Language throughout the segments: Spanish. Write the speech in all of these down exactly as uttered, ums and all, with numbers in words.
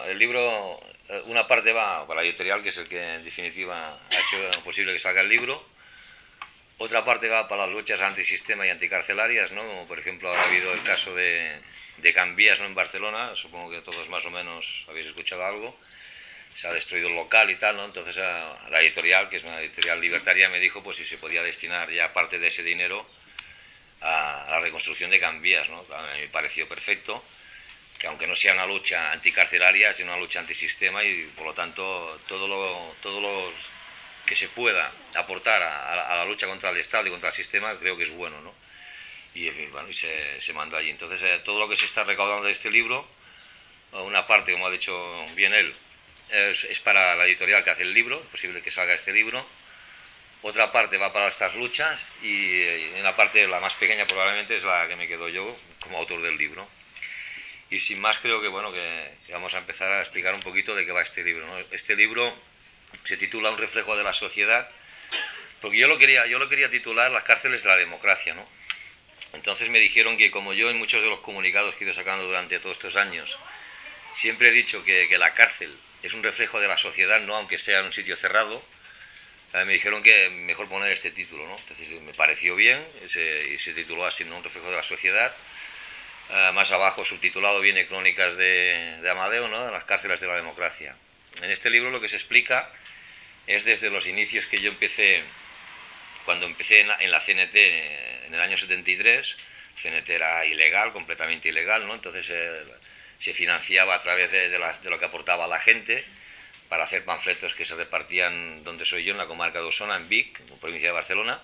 el libro, eh, una parte va para la editorial, que es el que en definitiva ha hecho posible que salga el libro. Otra parte va para las luchas antisistema y anticarcelarias, ¿no? Como por ejemplo ahora ha habido el caso de, de Can Vies, ¿no? En Barcelona, supongo que todos más o menos habéis escuchado algo. Se ha destruido el local y tal, ¿no? Entonces a, la editorial, que es una editorial libertaria, me dijo pues si se podía destinar ya parte de ese dinero a, a la reconstrucción de Can Vies, ¿no? A mí me pareció perfecto, que aunque no sea una lucha anticarcelaria, es una lucha antisistema y por lo tanto todo lo, todo lo que se pueda aportar a, a la lucha contra el Estado y contra el sistema creo que es bueno, ¿no? Y, bueno, y se, se mandó allí. Entonces eh, todo lo que se está recaudando de este libro, una parte, como ha dicho bien él, es, es para la editorial que hace el libro, es posible que salga este libro. Otra parte va para estas luchas y en la parte, la más pequeña probablemente, es la que me quedo yo como autor del libro. Y sin más creo que bueno que, que vamos a empezar a explicar un poquito de qué va este libro, ¿no? Este libro se titula Un reflejo de la sociedad, porque yo lo quería, yo lo quería titular Las cárceles de la democracia, ¿no? Entonces me dijeron que como yo en muchos de los comunicados que he ido sacando durante todos estos años siempre he dicho que, que la cárcel es un reflejo de la sociedad, no aunque sea en un sitio cerrado, eh, me dijeron que mejor poner este título, ¿no? Entonces me pareció bien se, y se tituló así, ¿no? Un reflejo de la sociedad. Uh, más abajo subtitulado viene Crónicas de, de Amadeo, ¿no? Las cárceles de la democracia. En este libro lo que se explica es desde los inicios que yo empecé, cuando empecé en la, en la C N T en el año setenta y tres. C N T era ilegal, completamente ilegal, ¿no? Entonces eh, se financiaba a través de, de, las, de lo que aportaba la gente para hacer panfletos que se repartían donde soy yo, en la comarca de Osona, en Vic, en provincia de Barcelona.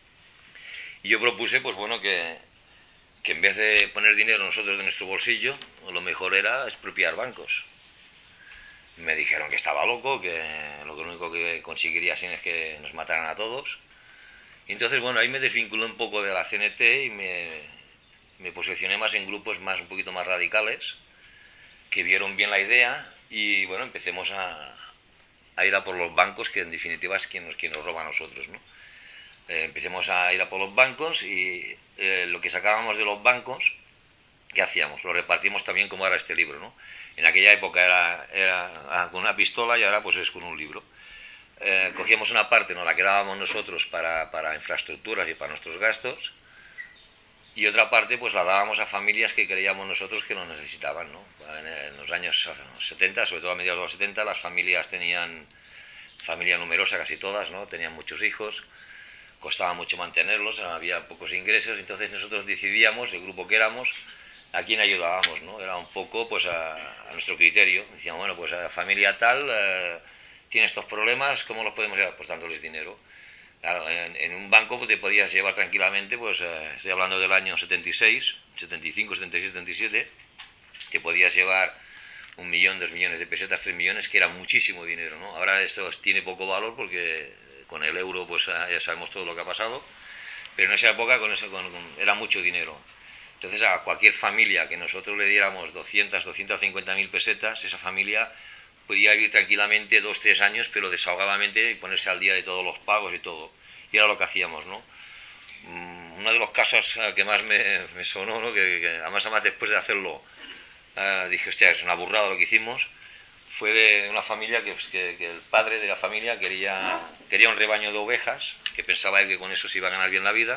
Y yo propuse, pues bueno, que que en vez de poner dinero nosotros de nuestro bolsillo, lo mejor era expropiar bancos. Me dijeron que estaba loco, que lo único que conseguiría así es que nos mataran a todos. Y entonces, bueno, ahí me desvinculé un poco de la C N T y me, me posicioné más en grupos más un poquito más radicales, que vieron bien la idea y, bueno, empecemos a, a ir a por los bancos, que en definitiva es quien nos, quien nos roba a nosotros, ¿no? Eh, empecemos a ir a por los bancos y eh, lo que sacábamos de los bancos, ¿qué hacíamos? Lo repartimos también como ahora este libro, ¿no? En aquella época era, era con una pistola y ahora pues es con un libro. Eh, cogíamos una parte, nos la quedábamos nosotros para, para infraestructuras y para nuestros gastos, y otra parte pues la dábamos a familias que creíamos nosotros que lo necesitaban, ¿no? En, en los años setenta, sobre todo a mediados de los setenta, las familias tenían familia numerosa, casi todas, ¿no? Tenían muchos hijos, costaba mucho mantenerlos, había pocos ingresos, entonces nosotros decidíamos, el grupo que éramos, a quién ayudábamos, ¿no? Era un poco pues a, a nuestro criterio. Decíamos, bueno, pues a la familia tal eh, tiene estos problemas, ¿cómo los podemos llevar? Pues dándoles dinero. Claro, en, en un banco pues, te podías llevar tranquilamente, pues eh, estoy hablando del año setenta y seis, setenta y cinco, setenta y seis, setenta y siete, te podías llevar un millón, dos millones de pesetas, tres millones, que era muchísimo dinero, ¿no? Ahora esto tiene poco valor porque con el euro pues ya sabemos todo lo que ha pasado, pero en esa época con eso, con, con, era mucho dinero. Entonces a cualquier familia que nosotros le diéramos doscientas, doscientas cincuenta mil pesetas, esa familia podía vivir tranquilamente dos, tres años, pero desahogadamente y ponerse al día de todos los pagos y todo. Y era lo que hacíamos, ¿no? Uno de los casos que más me, me sonó, ¿no? Que, que además, además después de hacerlo uh, dije, hostia, es una burrada lo que hicimos, fue de una familia que, que, que el padre de la familia quería, quería un rebaño de ovejas, que pensaba él que con eso se iba a ganar bien la vida.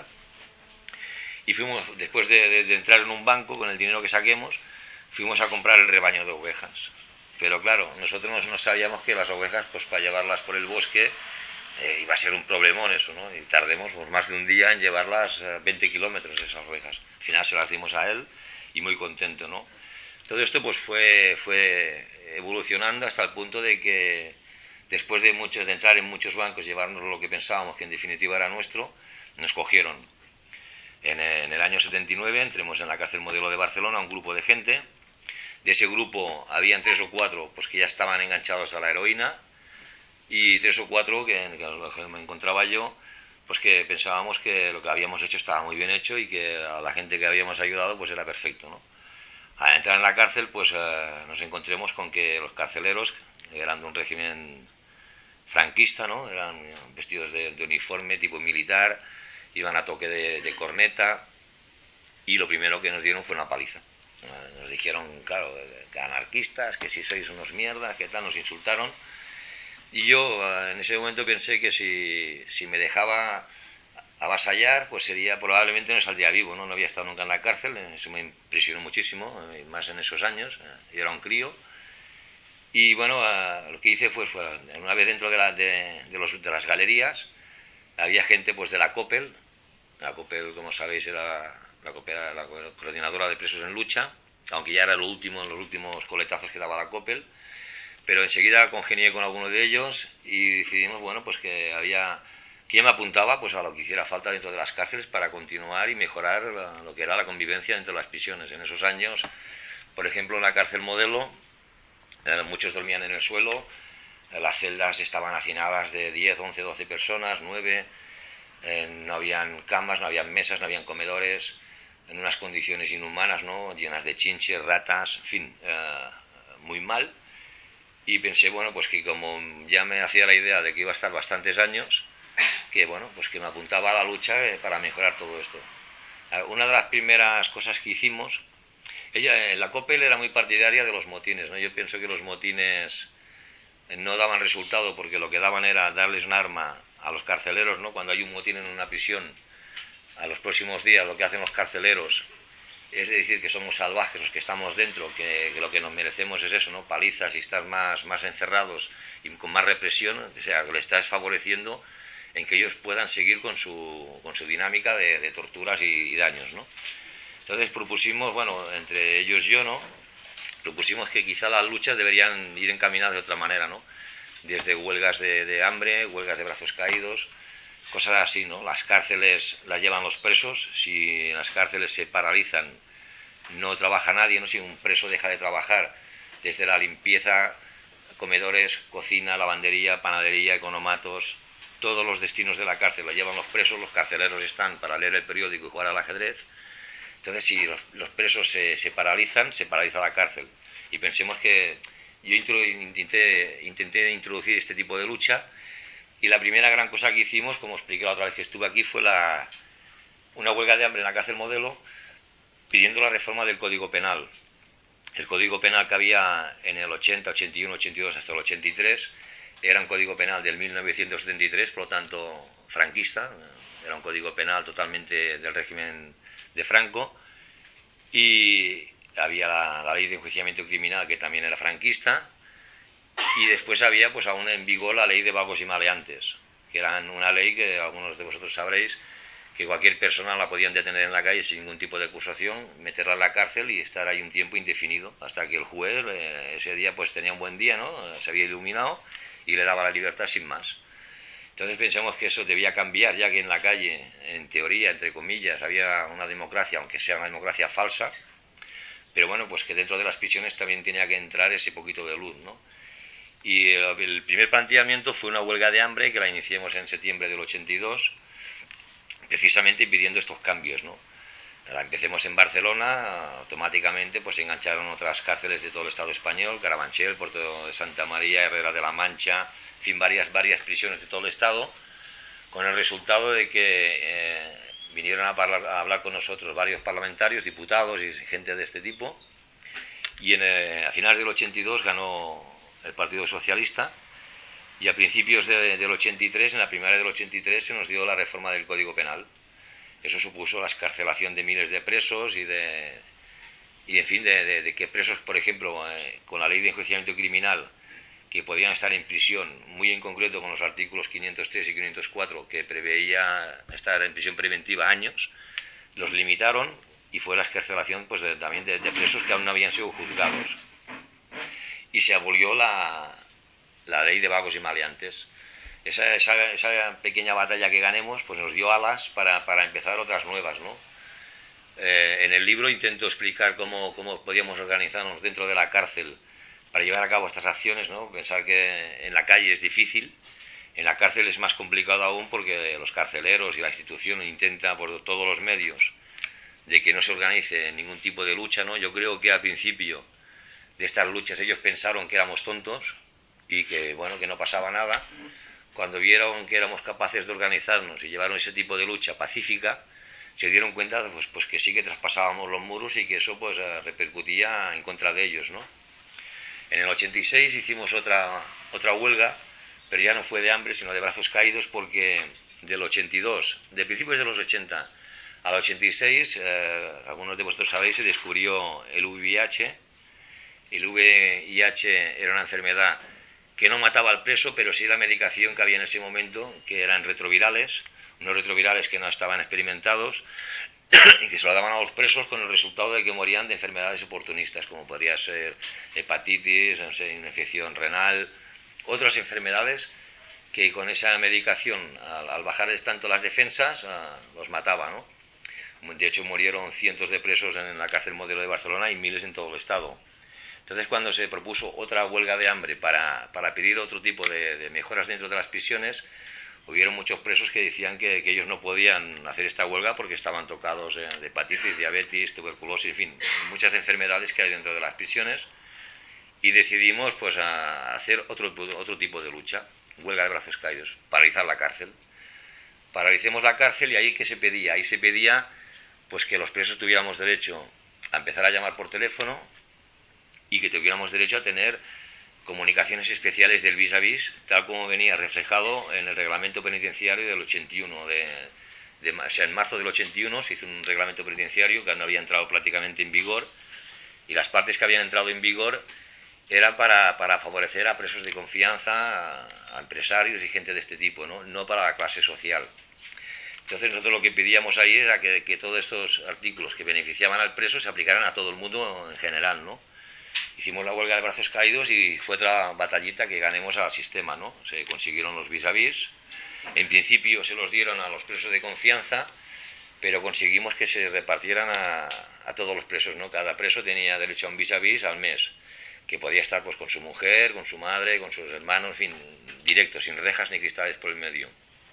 Y fuimos, después de, de, de entrar en un banco, con el dinero que saquemos, fuimos a comprar el rebaño de ovejas. Pero claro, nosotros no sabíamos que las ovejas, pues para llevarlas por el bosque, eh, iba a ser un problemón eso, ¿no? Y tardemos por más de un día en llevarlas eh, veinte kilómetros esas ovejas. Al final se las dimos a él y muy contento, ¿no? Todo esto pues fue, fue evolucionando hasta el punto de que después de, muchos, de entrar en muchos bancos, llevarnos lo que pensábamos que en definitiva era nuestro, nos cogieron. En, en el año setenta y nueve entremos en la cárcel Modelo de Barcelona, un grupo de gente. De ese grupo habían tres o cuatro pues, que ya estaban enganchados a la heroína y tres o cuatro que, que me encontraba yo, pues que pensábamos que lo que habíamos hecho estaba muy bien hecho y que a la gente que habíamos ayudado pues era perfecto, ¿no? Al entrar en la cárcel pues eh, nos encontremos con que los carceleros eran de un régimen franquista, ¿no? Eran vestidos de, de uniforme tipo militar, iban a toque de, de corneta y lo primero que nos dieron fue una paliza. Nos dijeron, claro, que anarquistas, que si sois unos mierdas, que tal, nos insultaron. Y yo en ese momento pensé que si, si me dejaba avasallar, pues sería, probablemente no saldría vivo, ¿no? No había estado nunca en la cárcel, eso me impresionó muchísimo, más en esos años, yo era un crío. Y bueno, lo que hice fue, fue una vez dentro de, la, de, de, los, de las galerías, había gente pues de la COPEL. La COPEL, como sabéis, era la, la, la coordinadora de presos en lucha, aunque ya era lo último, los últimos coletazos que daba la COPEL. Pero enseguida congenié con alguno de ellos y decidimos, bueno, pues que había, que yo me apuntaba pues a lo que hiciera falta dentro de las cárceles para continuar y mejorar lo que era la convivencia dentro de las prisiones. En esos años, por ejemplo, en la cárcel Modelo, muchos dormían en el suelo, las celdas estaban hacinadas de diez, once, doce personas, nueve, eh, no habían camas, no habían mesas, no habían comedores, en unas condiciones inhumanas, ¿no? Llenas de chinches, ratas, en fin, eh, muy mal. Y pensé, bueno, pues que como ya me hacía la idea de que iba a estar bastantes años, que bueno, pues que me apuntaba a la lucha para mejorar todo esto. Una de las primeras cosas que hicimos, ella, la COPEL era muy partidaria de los motines, ¿no? Yo pienso que los motines no daban resultado porque lo que daban era darles un arma a los carceleros, ¿no? Cuando hay un motín en una prisión, a los próximos días lo que hacen los carceleros es decir que somos salvajes los que estamos dentro, que, que lo que nos merecemos es eso, ¿no? Palizas y estar más, más encerrados y con más represión, o sea, que le estás favoreciendo en que ellos puedan seguir con su, con su dinámica de, de torturas y, y daños, ¿no? Entonces propusimos, bueno, entre ellos yo, ¿no? Propusimos que quizá las luchas deberían ir encaminadas de otra manera, ¿no? Desde huelgas de, de hambre, huelgas de brazos caídos, cosas así, ¿no? Las cárceles las llevan los presos, si en las cárceles se paralizan, no trabaja nadie, ¿no? Si un preso deja de trabajar, desde la limpieza, comedores, cocina, lavandería, panadería, economatos, todos los destinos de la cárcel los llevan los presos, los carceleros están para leer el periódico y jugar al ajedrez. Entonces, si los, los presos se, se paralizan, se paraliza la cárcel. Y pensemos que yo intenté, intenté introducir este tipo de lucha, y la primera gran cosa que hicimos, como expliqué la otra vez que estuve aquí, fue la, una huelga de hambre en la cárcel Modelo, pidiendo la reforma del Código Penal. El Código Penal que había en el ochenta, ochenta y uno, ochenta y dos hasta el ochenta y tres era un Código Penal del mil novecientos setenta y tres, por lo tanto franquista, era un Código Penal totalmente del régimen de Franco, y había la, la ley de enjuiciamiento criminal que también era franquista, y después había pues aún en vigor la ley de vagos y maleantes, que era una ley que algunos de vosotros sabréis que cualquier persona la podían detener en la calle sin ningún tipo de acusación, meterla en la cárcel y estar ahí un tiempo indefinido, hasta que el juez eh, ese día pues tenía un buen día, ¿no? Se había iluminado y le daba la libertad sin más. Entonces pensamos que eso debía cambiar, ya que en la calle, en teoría, entre comillas, había una democracia, aunque sea una democracia falsa, pero bueno, pues que dentro de las prisiones también tenía que entrar ese poquito de luz, ¿no? Y el, el primer planteamiento fue una huelga de hambre que la iniciamos en septiembre del ochenta y dos, precisamente pidiendo estos cambios, ¿no? La empecemos en Barcelona, automáticamente pues se engancharon otras cárceles de todo el Estado español, Carabanchel, Puerto de Santa María, Herrera de la Mancha, en fin, varias, varias prisiones de todo el Estado, con el resultado de que eh, vinieron a, parlar, a hablar con nosotros varios parlamentarios, diputados y gente de este tipo, y en, eh, a finales del ochenta y dos ganó el Partido Socialista, y a principios de, del ochenta y tres, en la primavera del ochenta y tres, se nos dio la reforma del Código Penal. Eso supuso la excarcelación de miles de presos y de, y en fin, de, de, de que presos, por ejemplo, eh, con la ley de enjuiciamiento criminal, que podían estar en prisión, muy en concreto con los artículos quinientos tres y quinientos cuatro, que preveía estar en prisión preventiva años, los limitaron, y fue la excarcelación pues, de, también de, de presos que aún no habían sido juzgados. Y se abolió la, la ley de vagos y maleantes. Esa, esa, esa pequeña batalla que ganemos pues nos dio alas para, para empezar otras nuevas, ¿no? Eh, en el libro intento explicar cómo, cómo podíamos organizarnos dentro de la cárcel para llevar a cabo estas acciones, ¿no? Pensar que en la calle es difícil, en la cárcel es más complicado aún porque los carceleros y la institución intentan por todos los medios de que no se organice ningún tipo de lucha, ¿no? Yo creo que al principio de estas luchas ellos pensaron que éramos tontos y que, bueno, que no pasaba nada. Cuando vieron que éramos capaces de organizarnos y llevar ese tipo de lucha pacífica, se dieron cuenta pues, pues que sí que traspasábamos los muros y que eso pues repercutía en contra de ellos, ¿no? En el ochenta y seis hicimos otra, otra huelga, pero ya no fue de hambre, sino de brazos caídos, porque del ochenta y dos, de principios de los ochenta al ochenta y seis, eh, algunos de vosotros sabéis, se descubrió el V I H. El V I H era una enfermedad que no mataba al preso, pero sí la medicación que había en ese momento, que eran retrovirales, unos retrovirales que no estaban experimentados, y que se lo daban a los presos con el resultado de que morían de enfermedades oportunistas, como podría ser hepatitis, no sé, una infección renal, otras enfermedades que con esa medicación, al, al bajarles tanto las defensas, uh, los mataba, ¿no? De hecho, murieron cientos de presos en la cárcel Modelo de Barcelona y miles en todo el estado. Entonces, cuando se propuso otra huelga de hambre para, para pedir otro tipo de, de mejoras dentro de las prisiones, hubieron muchos presos que decían que, que ellos no podían hacer esta huelga porque estaban tocados eh, de hepatitis, diabetes, tuberculosis, en fin, muchas enfermedades que hay dentro de las prisiones, y decidimos pues a hacer otro, otro tipo de lucha, huelga de brazos caídos, paralizar la cárcel. Paralicemos la cárcel y ahí ¿qué se pedía? Ahí se pedía pues que los presos tuviéramos derecho a empezar a llamar por teléfono y que tuviéramos derecho a tener comunicaciones especiales del vis a vis, tal como venía reflejado en el reglamento penitenciario del ochenta y uno. De, de, o sea, en marzo del ochenta y uno se hizo un reglamento penitenciario que no había entrado prácticamente en vigor, y las partes que habían entrado en vigor eran para, para favorecer a presos de confianza, a, a empresarios y gente de este tipo, ¿no? No para la clase social. Entonces nosotros lo que pedíamos ahí era que, que todos estos artículos que beneficiaban al preso se aplicaran a todo el mundo en general, ¿no? Hicimos la huelga de brazos caídos y fue otra batallita que ganemos al sistema, ¿no? Se consiguieron los vis a vis. En principio se los dieron a los presos de confianza, pero conseguimos que se repartieran a, a todos los presos, ¿no? Cada preso tenía derecho a un vis a vis al mes, que podía estar pues con su mujer, con su madre, con sus hermanos, en fin, directo, sin rejas ni cristales por el medio.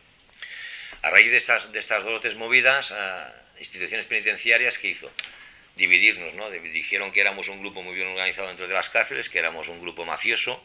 A raíz de estas, de estas dos o tres movidas, a instituciones penitenciarias, ¿qué hizo? Dividirnos, ¿no? Dijeron que éramos un grupo muy bien organizado dentro de las cárceles, que éramos un grupo mafioso,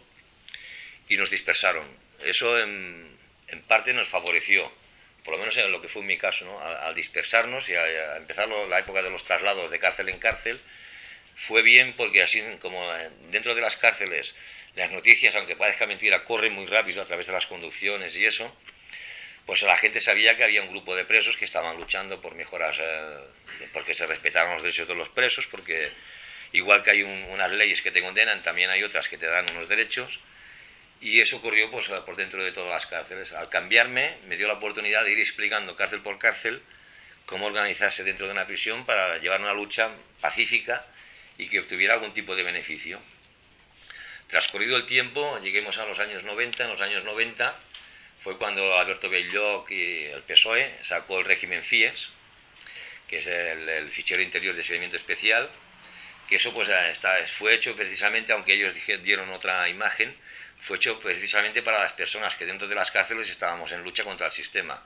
y nos dispersaron. Eso en, en parte nos favoreció, por lo menos en lo que fue en mi caso, ¿no? Al, al dispersarnos y a, a empezar la época de los traslados de cárcel en cárcel, fue bien porque así como dentro de las cárceles las noticias, aunque parezca mentira, corren muy rápido a través de las conducciones y eso, pues la gente sabía que había un grupo de presos que estaban luchando por mejoras, eh, porque se respetaran los derechos de los presos, porque igual que hay un, unas leyes que te condenan, también hay otras que te dan unos derechos, y eso ocurrió pues por dentro de todas las cárceles. Al cambiarme, me dio la oportunidad de ir explicando cárcel por cárcel cómo organizarse dentro de una prisión para llevar una lucha pacífica y que obtuviera algún tipo de beneficio. Transcurrido el tiempo, lleguemos a los años noventa, en los años noventa fue cuando Alberto Belloc y el P S O E sacó el régimen FIES, que es el, el fichero interior de seguimiento especial, que eso pues está, fue hecho precisamente, aunque ellos dieron otra imagen, fue hecho precisamente para las personas que dentro de las cárceles estábamos en lucha contra el sistema.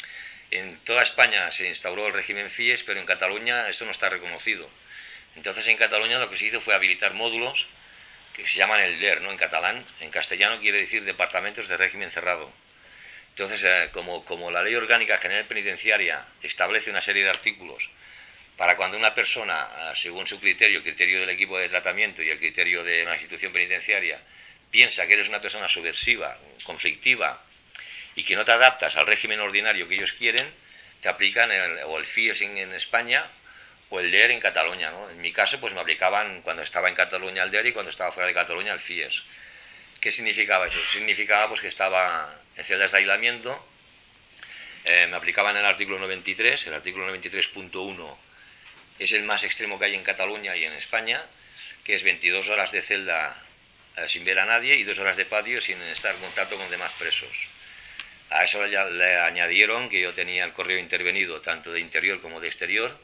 En toda España se instauró el régimen FIES, pero en Cataluña esto no está reconocido. Entonces en Cataluña lo que se hizo fue habilitar módulos que se llaman el D E R, ¿no? En catalán, en castellano quiere decir departamentos de régimen cerrado. Entonces, eh, como, como la Ley Orgánica General Penitenciaria establece una serie de artículos para cuando una persona, según su criterio, el criterio del equipo de tratamiento y el criterio de una institución penitenciaria, piensa que eres una persona subversiva, conflictiva y que no te adaptas al régimen ordinario que ellos quieren, te aplican el, o el FIES en, en España o el D E R en Cataluña, ¿no? En mi caso, pues me aplicaban cuando estaba en Cataluña el D E R y cuando estaba fuera de Cataluña el FIES. ¿Qué significaba eso? Significaba pues que estaba en celdas de aislamiento, eh, me aplicaban el artículo noventa y tres, el artículo noventa y tres punto uno es el más extremo que hay en Cataluña y en España, que es veintidós horas de celda eh, sin ver a nadie y dos horas de patio sin estar en contacto con demás presos. A eso le, le añadieron que yo tenía el correo intervenido tanto de interior como de exterior,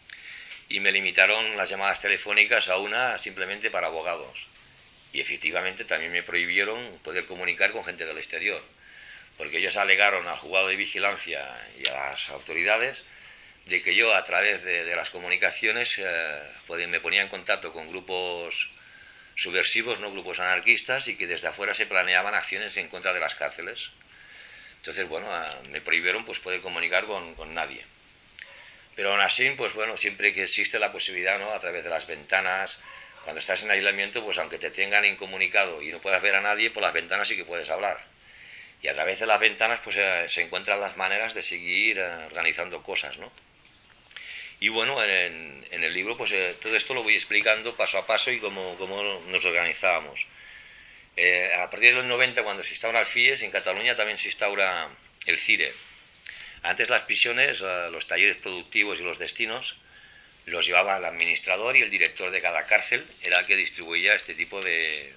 y me limitaron las llamadas telefónicas a una simplemente para abogados. Y efectivamente también me prohibieron poder comunicar con gente del exterior, porque ellos alegaron al juzgado de vigilancia y a las autoridades de que yo a través de, de las comunicaciones eh, me ponía en contacto con grupos subversivos, no grupos anarquistas, y que desde afuera se planeaban acciones en contra de las cárceles. Entonces, bueno, me prohibieron pues poder comunicar con, con nadie. Pero aún así, pues bueno, siempre que existe la posibilidad, ¿no? A través de las ventanas, cuando estás en aislamiento, pues aunque te tengan incomunicado y no puedas ver a nadie, por las ventanas sí que puedes hablar. Y a través de las ventanas, pues eh, se encuentran las maneras de seguir eh, organizando cosas, ¿no? Y bueno, en, en el libro, pues eh, todo esto lo voy explicando paso a paso y cómo, cómo nos organizábamos. Eh, a partir del noventa, cuando se instaura el FIES, en Cataluña también se instaura el CIRE. Antes las prisiones, eh, los talleres productivos y los destinos los llevaba el administrador y el director de cada cárcel, era el que distribuía este tipo de,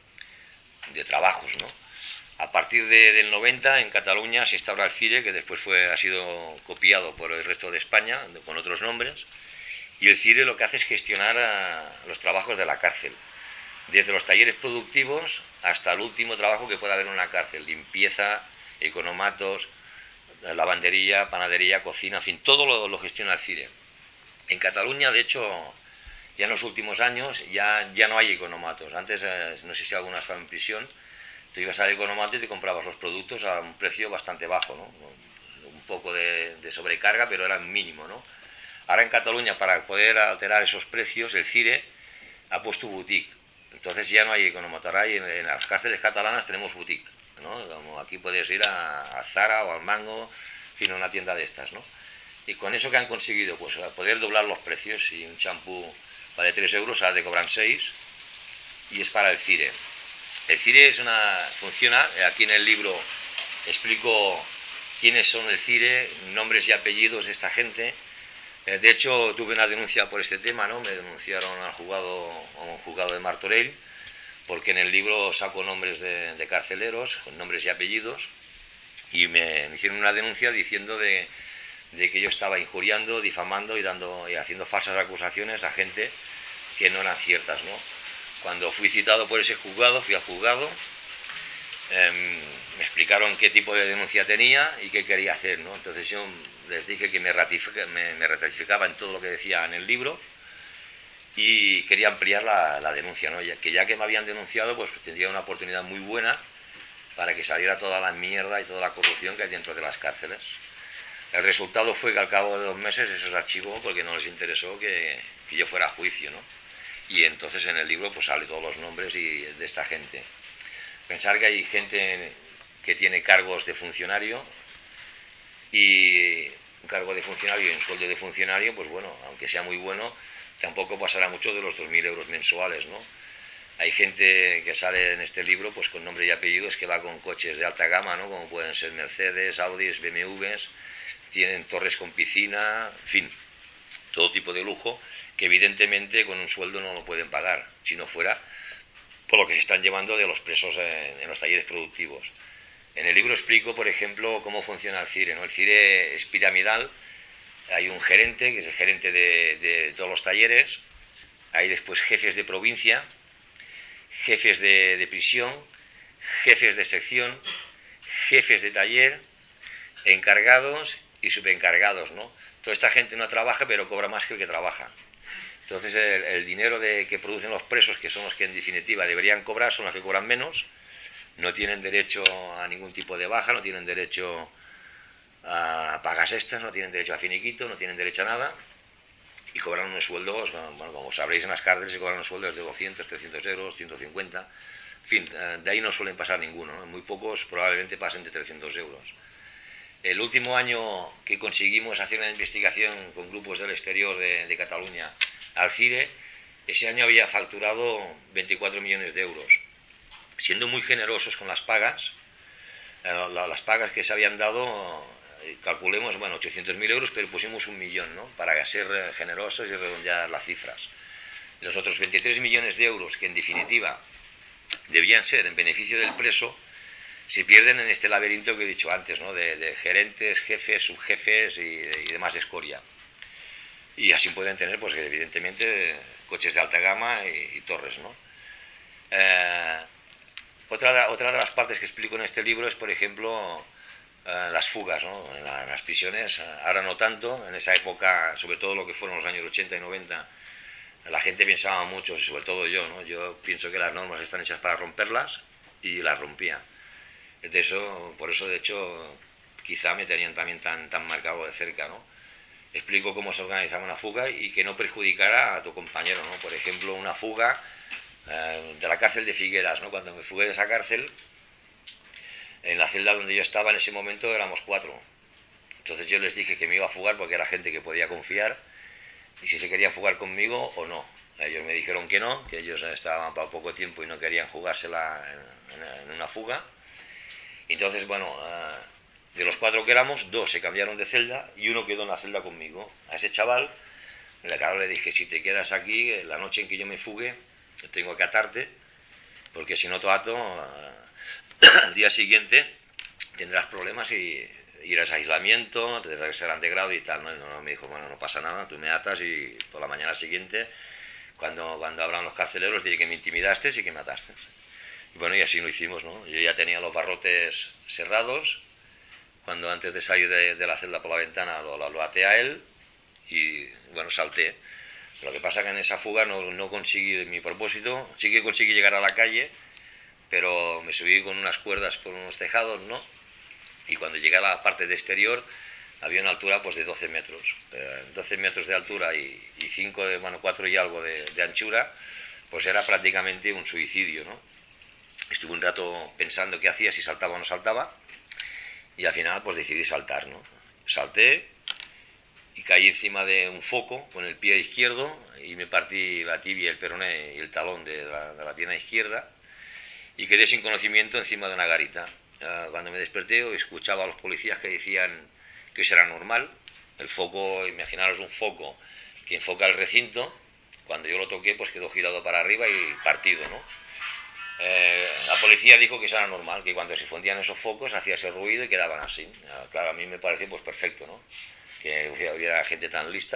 de trabajos, ¿no? A partir de, del noventa, en Cataluña se instaura el CIRE, que después fue, ha sido copiado por el resto de España con otros nombres, y el CIRE lo que hace es gestionar a, los trabajos de la cárcel, desde los talleres productivos hasta el último trabajo que pueda haber en una cárcel, limpieza, economatos, lavandería, panadería, cocina, en fin, todo lo, lo gestiona el CIRE. En Cataluña, de hecho, ya en los últimos años ya, ya no hay economatos. Antes, eh, no sé si alguna estaba en prisión, te ibas al economato y te comprabas los productos a un precio bastante bajo, ¿no? Un poco de, de sobrecarga, pero era mínimo, ¿no? Ahora en Cataluña, para poder alterar esos precios, el CIRE ha puesto boutique. Entonces ya no hay economato. Ahora hay, en, en las cárceles catalanas tenemos boutique, ¿no? Como aquí puedes ir a, a Zara o al Mango, en fin, a una tienda de estas, ¿no? Y con eso que han conseguido, pues poder doblar los precios. Si un champú vale tres euros, ahora te cobran seis, y es para el CIRE. El CIRE es una, funciona, aquí en el libro explico quiénes son el CIRE, nombres y apellidos de esta gente. De hecho, tuve una denuncia por este tema, ¿no? Me denunciaron al juzgado, a un juzgado de Martorell, porque en el libro saco nombres de, de carceleros, con nombres y apellidos, y me, me hicieron una denuncia diciendo de, de que yo estaba injuriando, difamando y dando y haciendo falsas acusaciones a gente que no eran ciertas, ¿no? Cuando fui citado por ese juzgado, fui al juzgado, eh, me explicaron qué tipo de denuncia tenía y qué quería hacer, ¿no? Entonces yo les dije que me, ratific me, me ratificaba en todo lo que decía en el libro y quería ampliar la, la denuncia, ¿no? Ya, que ya que me habían denunciado, pues tendría una oportunidad muy buena para que saliera toda la mierda y toda la corrupción que hay dentro de las cárceles. El resultado fue que al cabo de dos meses eso se archivó porque no les interesó que, que yo fuera a juicio, ¿no? Y entonces en el libro pues sale todos los nombres y de esta gente. Pensar que hay gente que tiene cargos de funcionario y un cargo de funcionario y un sueldo de funcionario, pues bueno, aunque sea muy bueno, tampoco pasará mucho de los dos mil euros mensuales, ¿no? Hay gente que sale en este libro pues con nombre y apellidos que va con coches de alta gama, ¿no? Como pueden ser Mercedes, Audis, B M Ws, tienen torres con piscina, en fin, todo tipo de lujo que evidentemente con un sueldo no lo pueden pagar, si no fuera por lo que se están llevando de los presos en, en los talleres productivos. En el libro explico, por ejemplo, cómo funciona el CIRE, ¿no? El CIRE es piramidal, hay un gerente, que es el gerente de, de todos los talleres, hay después jefes de provincia, jefes de, de prisión, jefes de sección, jefes de taller, encargados y subencargados, ¿no? Toda esta gente no trabaja, pero cobra más que el que trabaja. Entonces el, el dinero de, que producen los presos, que son los que en definitiva deberían cobrar, son los que cobran menos, no tienen derecho a ningún tipo de baja, no tienen derecho a pagas extras, no tienen derecho a finiquito, no tienen derecho a nada, y cobran unos sueldos, bueno, como sabréis en las cárceles se cobran unos sueldos de doscientos, trescientos euros, ciento cincuenta, en fin, de ahí no suelen pasar ninguno, ¿no? Muy pocos probablemente pasen de trescientos euros. El último año que conseguimos hacer una investigación con grupos del exterior de, de Cataluña al CIRE, ese año había facturado veinticuatro millones de euros, siendo muy generosos con las pagas, eh, las pagas que se habían dado, calculemos, bueno, ochocientos mil euros, pero pusimos un millón, ¿no? Para ser generosos y redondear las cifras. Los otros veintitrés millones de euros, que en definitiva debían ser en beneficio del preso, se pierden en este laberinto que he dicho antes, ¿no? De, de gerentes, jefes, subjefes y, y demás escoria. Y así pueden tener, pues evidentemente, coches de alta gama y, y torres, ¿no? Eh, otra, otra de las partes que explico en este libro es, por ejemplo, eh, las fugas, ¿no? En, la, en las prisiones, ahora no tanto, en esa época, sobre todo lo que fueron los años ochenta y noventa, la gente pensaba mucho, sobre todo yo, ¿no? Yo pienso que las normas están hechas para romperlas y las rompía. De eso, por eso, de hecho, quizá me tenían también tan, tan marcado de cerca, ¿no? explico cómo se organizaba una fuga y que no perjudicara a tu compañero, ¿no? Por ejemplo, una fuga eh, de la cárcel de Figueras, ¿no? Cuando me fugué de esa cárcel, en la celda donde yo estaba en ese momento éramos cuatro. Entonces yo les dije que me iba a fugar porque era gente que podía confiar y si se querían fugar conmigo o no. Ellos me dijeron que no, que ellos estaban para poco tiempo y no querían jugársela en, en, en una fuga. Entonces, bueno, uh, de los cuatro que éramos, dos se cambiaron de celda y uno quedó en la celda conmigo. A ese chaval, claro, le dije, si te quedas aquí, la noche en que yo me fugue, tengo que atarte, porque si no te ato, uh, al día siguiente tendrás problemas y irás a aislamiento, te regresarán de grado y tal, ¿no? Y no, me dijo, bueno, no pasa nada, tú me atas y por la mañana siguiente, cuando, cuando abran los carceleros, diré que me intimidaste y que me ataste. Y bueno, y así lo hicimos, ¿no? Yo ya tenía los barrotes cerrados, cuando antes de salir de, de la celda por la ventana lo, lo, lo até a él y, bueno, salté. Lo que pasa que en esa fuga no, no conseguí mi propósito, sí que conseguí llegar a la calle, pero me subí con unas cuerdas por unos tejados, ¿no? Y cuando llegué a la parte de exterior había una altura pues de doce metros, eh, doce metros de altura y, y cinco, de, bueno, cuatro y algo de, de anchura, pues era prácticamente un suicidio, ¿no? Estuve un rato pensando qué hacía, si saltaba o no saltaba, y al final pues decidí saltar, ¿no? Salté y caí encima de un foco con el pie izquierdo y me partí la tibia, el peroné y el talón de la, de la pierna izquierda y quedé sin conocimiento encima de una garita. Uh, cuando me desperté escuchaba a los policías que decían que eso era normal. El foco, imaginaros un foco que enfoca el recinto, cuando yo lo toqué pues quedó girado para arriba y partido, ¿no? Eh, la policía dijo que eso era normal, que cuando se fundían esos focos hacía ese ruido y quedaban así. Uh, claro, a mí me pareció pues perfecto, ¿no? Que hubiera gente tan lista.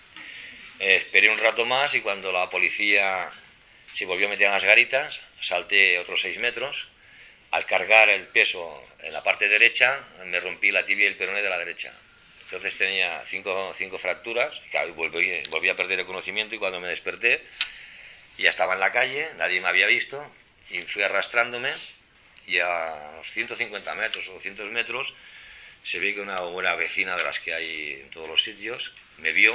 Eh, esperé un rato más y cuando la policía se volvió a meter en las garitas, salté otros seis metros. Al cargar el peso en la parte derecha, me rompí la tibia y el peroné de la derecha. Entonces tenía cinco, cinco fracturas, claro, volví, volví a perder el conocimiento y cuando me desperté ya estaba en la calle, nadie me había visto y fui arrastrándome y a unos ciento cincuenta metros o doscientos metros se ve que una buena vecina de las que hay en todos los sitios me vio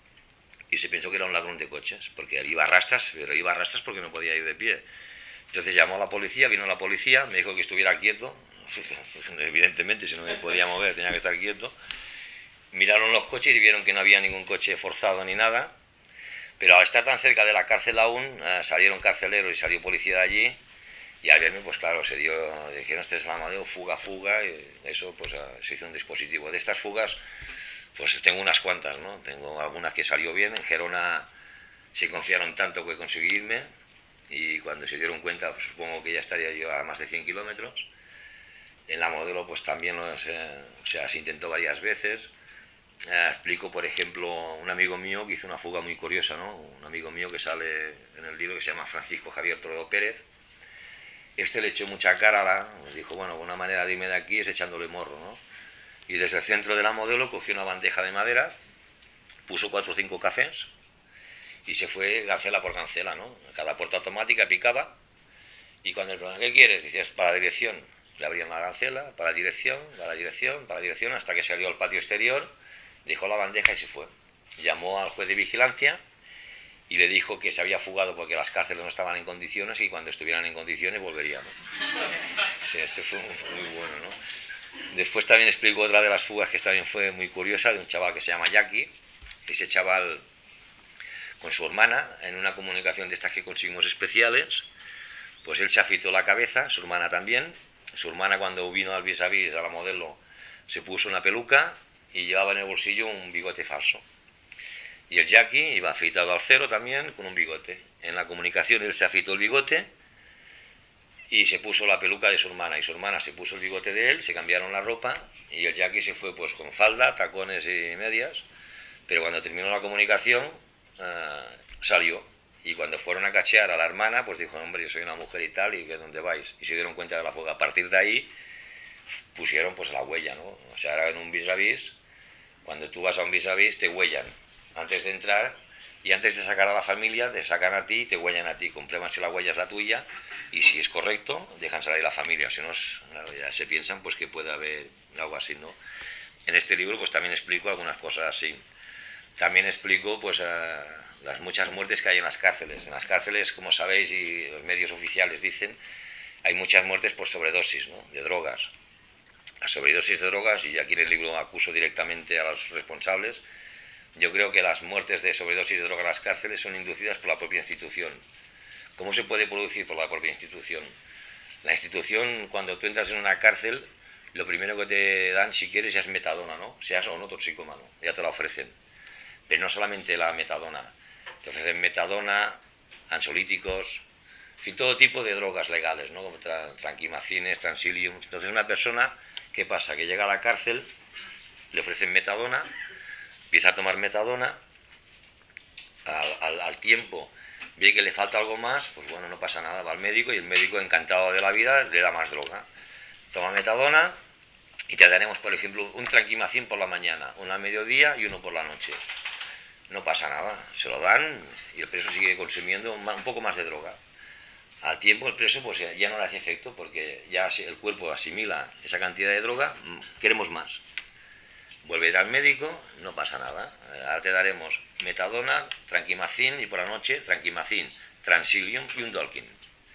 y se pensó que era un ladrón de coches, porque él iba a rastras, pero iba a rastras porque no podía ir de pie. Entonces llamó a la policía, vino la policía, me dijo que estuviera quieto, evidentemente si no me podía mover tenía que estar quieto. Miraron los coches y vieron que no había ningún coche forzado ni nada, pero al estar tan cerca de la cárcel aún, eh, salieron carceleros y salió policía de allí, y al verme, pues claro, se dio, dijeron, este es el Amadeo, fuga, fuga, y eso pues se hizo un dispositivo. De estas fugas, pues tengo unas cuantas, ¿no? Tengo algunas que salió bien, en Gerona se confiaron tanto que conseguí irme, y cuando se dieron cuenta, pues, supongo que ya estaría yo a más de cien kilómetros. En la Modelo pues también o sea, o sea, se intentó varias veces. Eh, explico, por ejemplo, un amigo mío que hizo una fuga muy curiosa, ¿no? Un amigo mío que sale en el libro que se llama Francisco Javier Toledo Pérez. Este le echó mucha cara, la, dijo, bueno, una manera de irme de aquí es echándole morro, ¿no? Y desde el centro de la Modelo cogió una bandeja de madera, puso cuatro o cinco cafés y se fue cancela por cancela, ¿no? Cada puerta automática picaba y cuando el problema, ¿qué quieres? Dices, para la dirección. Le abrían la cancela, para la dirección, para la dirección, para la dirección, hasta que salió al patio exterior, dejó la bandeja y se fue. Llamó al juez de vigilancia y le dijo que se había fugado porque las cárceles no estaban en condiciones y cuando estuvieran en condiciones volveríamos. Sí, este fue muy bueno, ¿no? Después también explico otra de las fugas que también fue muy curiosa, de un chaval que se llama Jackie. Ese chaval con su hermana, en una comunicación de estas que conseguimos especiales, pues él se afeitó la cabeza, su hermana también. Su hermana cuando vino al vis a vis a la Modelo se puso una peluca y llevaba en el bolsillo un bigote falso. Y el Jackie iba afeitado al cero también con un bigote. En la comunicación él se afeitó el bigote y se puso la peluca de su hermana y su hermana se puso el bigote de él, se cambiaron la ropa y el Jackie se fue pues con falda, tacones y medias, pero cuando terminó la comunicación uh, salió. Y cuando fueron a cachear a la hermana, pues dijo, hombre, yo soy una mujer y tal, ¿y que dónde vais? Y se dieron cuenta de la fuga. A partir de ahí pusieron pues la huella, ¿no? O sea, ahora en un vis a vis, cuando tú vas a un vis a vis te huellan antes de entrar y antes de sacar a la familia te sacan a ti y te huellan a ti, comprueban si la huella es la tuya y si es correcto dejan salir a la familia, si no es, ya se piensan pues que puede haber algo así, ¿no? En este libro pues también explico algunas cosas así. También explicó pues eh, las muchas muertes que hay en las cárceles. En las cárceles, como sabéis y los medios oficiales dicen, hay muchas muertes por sobredosis, ¿no?, de drogas. La sobredosis de drogas, y aquí en el libro acuso directamente a los responsables, yo creo que las muertes de sobredosis de drogas en las cárceles son inducidas por la propia institución. ¿Cómo se puede producir por la propia institución? La institución, cuando tú entras en una cárcel, lo primero que te dan, si quieres, ya es metadona, ¿no? Seas o no toxicómano, ya te la ofrecen. Pero no solamente la metadona, te ofrecen metadona, ansiolíticos, en fin, todo tipo de drogas legales, ¿no?, como tra tranquimacines, transilium. Entonces una persona, ¿qué pasa? Que llega a la cárcel, le ofrecen metadona, empieza a tomar metadona, al, al, al tiempo ve que le falta algo más, pues bueno, no pasa nada, va al médico y el médico, encantado de la vida, le da más droga. Toma metadona y te daremos, por ejemplo, un tranquimacín por la mañana, uno a mediodía y uno por la noche. No pasa nada, se lo dan y el preso sigue consumiendo un poco más de droga. Al tiempo el preso pues ya no le hace efecto porque ya el cuerpo asimila esa cantidad de droga, queremos más. Vuelve a ir al médico, no pasa nada. Ahora te daremos metadona, tranquimacín y por la noche tranquimacín, transilium y un Dolkin.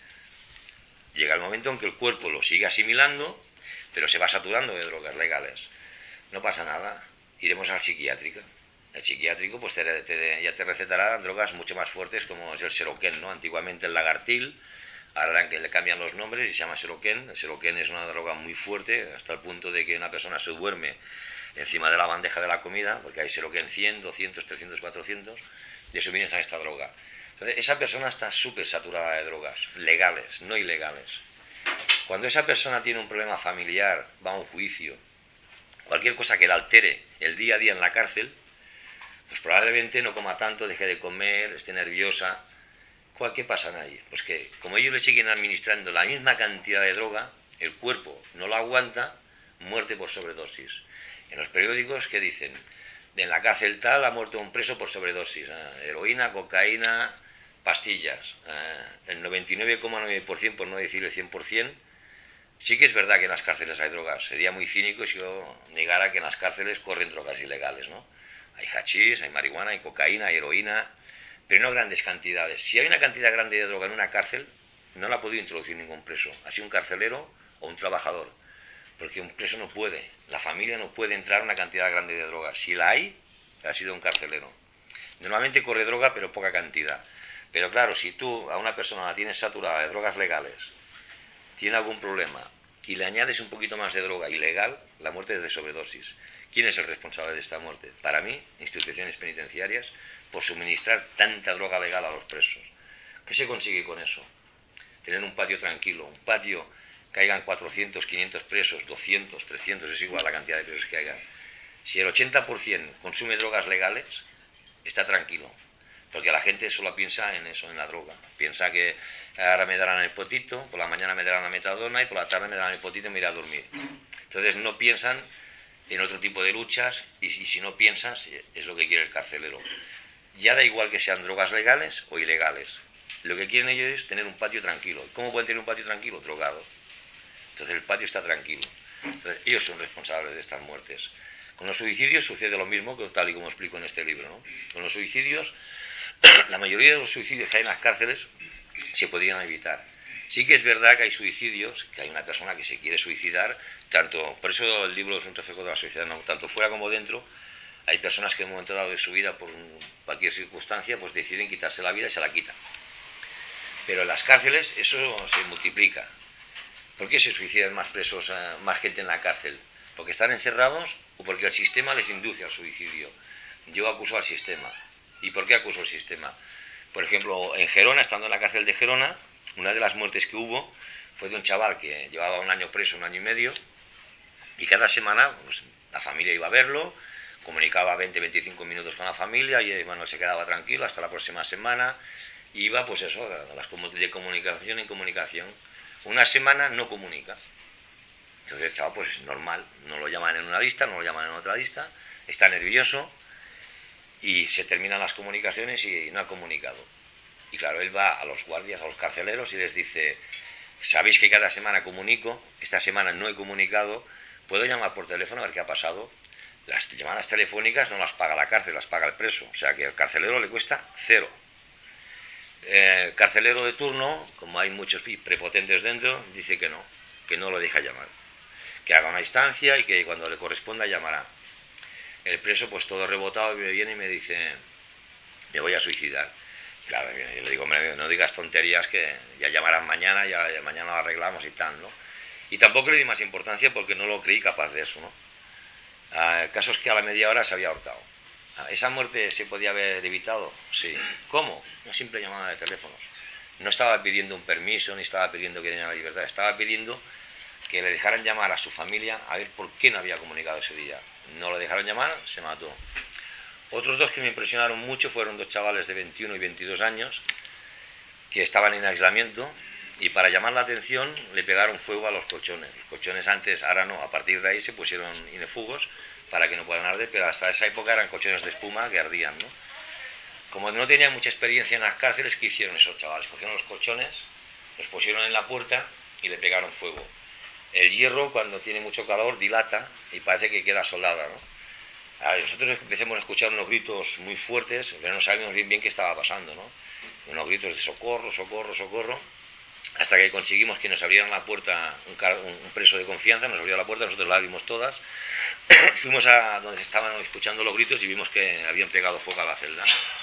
Llega el momento en que el cuerpo lo sigue asimilando, pero se va saturando de drogas legales. No pasa nada, iremos al psiquiátrico. El psiquiátrico pues te, te, ya te recetará drogas mucho más fuertes como es el Seroquén, ¿no? Antiguamente el Lagartil, ahora que le cambian los nombres y se llama Seroquén. El Seroquén es una droga muy fuerte hasta el punto de que una persona se duerme encima de la bandeja de la comida, porque hay Seroquén cien, doscientos, trescientos, cuatrocientos, de suministrar a esta droga. Entonces, esa persona está súper saturada de drogas, legales, no ilegales. Cuando esa persona tiene un problema familiar, va a un juicio, cualquier cosa que le altere el día a día en la cárcel, pues probablemente no coma tanto, deje de comer, esté nerviosa. ¿Qué pasa ahí? Pues que como ellos le siguen administrando la misma cantidad de droga, el cuerpo no la aguanta, muerte por sobredosis. En los periódicos, ¿qué dicen? En la cárcel tal ha muerto un preso por sobredosis. Eh, heroína, cocaína, pastillas. Eh, el noventa y nueve coma nueve por ciento, por no decir el cien por ciento, sí que es verdad que en las cárceles hay drogas. Sería muy cínico si yo negara que en las cárceles corren drogas ilegales, ¿no? Hay hachís, hay marihuana, hay cocaína, hay heroína, pero no grandes cantidades. Si hay una cantidad grande de droga en una cárcel, no la ha podido introducir ningún preso. Ha sido un carcelero o un trabajador. Porque un preso no puede, la familia no puede entrar a una cantidad grande de droga. Si la hay, ha sido un carcelero. Normalmente corre droga, pero poca cantidad. Pero claro, si tú a una persona la tienes saturada de drogas legales, tiene algún problema, y le añades un poquito más de droga ilegal, la muerte es de sobredosis. ¿Quién es el responsable de esta muerte? Para mí, instituciones penitenciarias, por suministrar tanta droga legal a los presos. ¿Qué se consigue con eso? Tener un patio tranquilo, un patio que hayan cuatrocientos, quinientos presos, doscientos, trescientos, es igual la cantidad de presos que haya. Si el ochenta por ciento consume drogas legales, está tranquilo, porque la gente solo piensa en eso, en la droga. Piensa que ahora me darán el potito, por la mañana me darán la metadona y por la tarde me darán el potito y me iré a dormir. Entonces no piensan en otro tipo de luchas y, y si no piensas es lo que quiere el carcelero. Ya da igual que sean drogas legales o ilegales. Lo que quieren ellos es tener un patio tranquilo. ¿Cómo pueden tener un patio tranquilo? Drogado. Entonces el patio está tranquilo. Entonces ellos son responsables de estas muertes. Con los suicidios sucede lo mismo, tal y como explico en este libro, ¿no? Con los suicidios, la mayoría de los suicidios que hay en las cárceles se podrían evitar. Sí que es verdad que hay suicidios, que hay una persona que se quiere suicidar, tanto, por eso el libro es un reflejo de la sociedad, ¿no? Tanto fuera como dentro, hay personas que en un momento dado de su vida, por cualquier circunstancia, pues deciden quitarse la vida y se la quitan. Pero en las cárceles eso se multiplica. ¿Por qué se suicidan más presos, más gente en la cárcel? ¿Porque están encerrados o porque el sistema les induce al suicidio? Yo acuso al sistema. ¿Y por qué acuso al sistema? Por ejemplo, en Gerona, estando en la cárcel de Gerona, una de las muertes que hubo fue de un chaval que llevaba un año preso, un año y medio, y cada semana pues, la familia iba a verlo, comunicaba veinte a veinticinco minutos con la familia y bueno, se quedaba tranquilo hasta la próxima semana. Iba pues eso, a las de comunicación en comunicación. Una semana no comunica. Entonces el chaval pues es normal, no lo llaman en una lista, no lo llaman en otra lista, está nervioso y se terminan las comunicaciones y no ha comunicado. Y claro, él va a los guardias, a los carceleros y les dice, sabéis que cada semana comunico, esta semana no he comunicado, puedo llamar por teléfono a ver qué ha pasado. Las llamadas telefónicas no las paga la cárcel, las paga el preso. O sea que al carcelero le cuesta cero. El carcelero de turno, como hay muchos prepotentes dentro, dice que no, que no lo deja llamar. Que haga una instancia y que cuando le corresponda llamará. El preso, pues todo rebotado, me viene y me dice, me voy a suicidar. Claro, yo le digo, no digas tonterías, que ya llamarán mañana, ya, ya mañana lo arreglamos y tal, ¿no? Y tampoco le di más importancia porque no lo creí capaz de eso, ¿no? Ah, el caso es que a la media hora se había ahorcado. Ah, ¿esa muerte se podía haber evitado? Sí. ¿Cómo? Una simple llamada de teléfonos. No estaba pidiendo un permiso, ni estaba pidiendo que diera la libertad, estaba pidiendo que le dejaran llamar a su familia a ver por qué no había comunicado ese día. No lo dejaron llamar, se mató. Otros dos que me impresionaron mucho fueron dos chavales de veintiuno y veintidós años que estaban en aislamiento y para llamar la atención le pegaron fuego a los colchones. Los colchones antes, ahora no, a partir de ahí se pusieron inefugos para que no puedan arder, pero hasta esa época eran colchones de espuma que ardían, ¿no? Como no tenían mucha experiencia en las cárceles, ¿qué hicieron esos chavales? Cogieron los colchones, los pusieron en la puerta y le pegaron fuego. El hierro, cuando tiene mucho calor, dilata y parece que queda soldada, ¿no? A ver, nosotros empezamos a escuchar unos gritos muy fuertes, pero no sabíamos bien bien qué estaba pasando, ¿no? Unos gritos de socorro, socorro, socorro, hasta que conseguimos que nos abrieran la puerta un, un preso de confianza, nos abrió la puerta, nosotros la abrimos todas, fuimos a donde estaban escuchando los gritos y vimos que habían pegado fuego a la celda.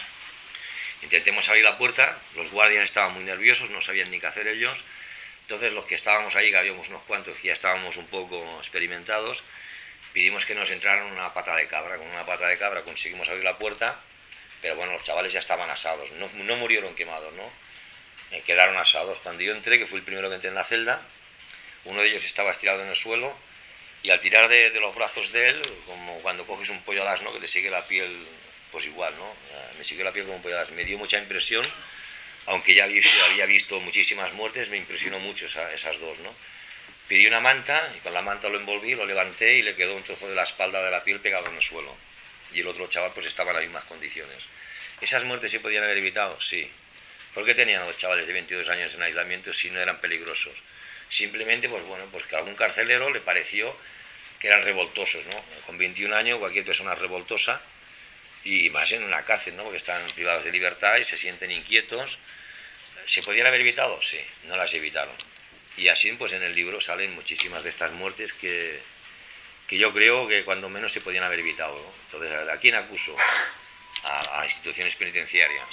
Intentemos abrir la puerta, los guardias estaban muy nerviosos, no sabían ni qué hacer ellos, entonces los que estábamos ahí, que habíamos unos cuantos que ya estábamos un poco experimentados, pedimos que nos entraran una pata de cabra. Con una pata de cabra conseguimos abrir la puerta, pero bueno, los chavales ya estaban asados, no, no murieron quemados, ¿no? Eh, quedaron asados. Cuando yo entré, que fui el primero que entré en la celda, uno de ellos estaba estirado en el suelo y al tirar de, de los brazos de él, como cuando coges un pollo al asno, que te sigue la piel, pues igual, ¿no? Eh, me siguió la piel como un pollo al asno. Me dio mucha impresión, aunque ya había visto, había visto muchísimas muertes, me impresionó mucho esa, esas dos, ¿no? Pedí una manta y con la manta lo envolví, lo levanté y le quedó un trozo de la espalda de la piel pegado en el suelo. Y el otro chaval pues estaba en las mismas condiciones. ¿Esas muertes se podían haber evitado? Sí. ¿Por qué tenían los chavales de veintidós años en aislamiento si no eran peligrosos? Simplemente, pues bueno, pues que a algún carcelero le pareció que eran revoltosos, ¿no? Con veintiún años cualquier persona es revoltosa, y más en una cárcel, ¿no? Porque están privados de libertad y se sienten inquietos. ¿Se podían haber evitado? Sí, no las evitaron. Y así, pues en el libro salen muchísimas de estas muertes que, que yo creo que cuando menos se podían haber evitado, ¿no? Entonces, ¿a quién acuso? A, a instituciones penitenciarias.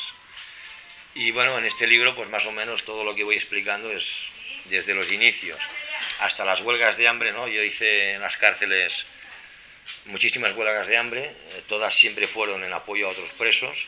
Y bueno, en este libro, pues más o menos todo lo que voy explicando es desde los inicios hasta las huelgas de hambre, ¿no? Yo hice en las cárceles muchísimas huelgas de hambre, todas siempre fueron en apoyo a otros presos,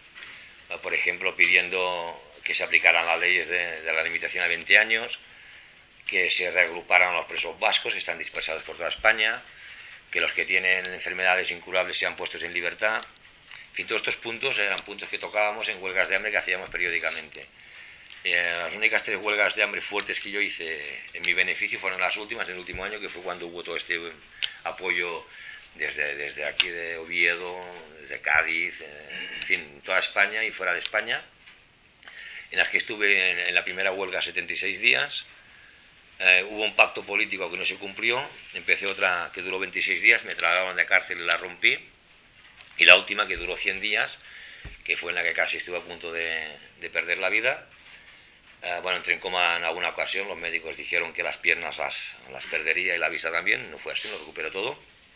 por ejemplo, pidiendo que se aplicaran las leyes de, de la limitación a veinte años, que se reagruparan los presos vascos que están dispersados por toda España, que los que tienen enfermedades incurables sean puestos en libertad. En fin, todos estos puntos eran puntos que tocábamos en huelgas de hambre que hacíamos periódicamente. Eh, las únicas tres huelgas de hambre fuertes que yo hice en mi beneficio fueron las últimas, en el último año, que fue cuando hubo todo este apoyo desde, desde aquí de Oviedo, desde Cádiz, eh, en fin, toda España y fuera de España, en las que estuve en, en la primera huelga setenta y seis días. Eh, hubo un pacto político que no se cumplió, empecé otra que duró veintiséis días, me trasladaron de cárcel y la rompí, y la última que duró cien días, que fue en la que casi estuve a punto de, de perder la vida. Eh, bueno, entré en coma en alguna ocasión, los médicos dijeron que las piernas las, las perdería y la vista también, no fue así, lo recuperé todo.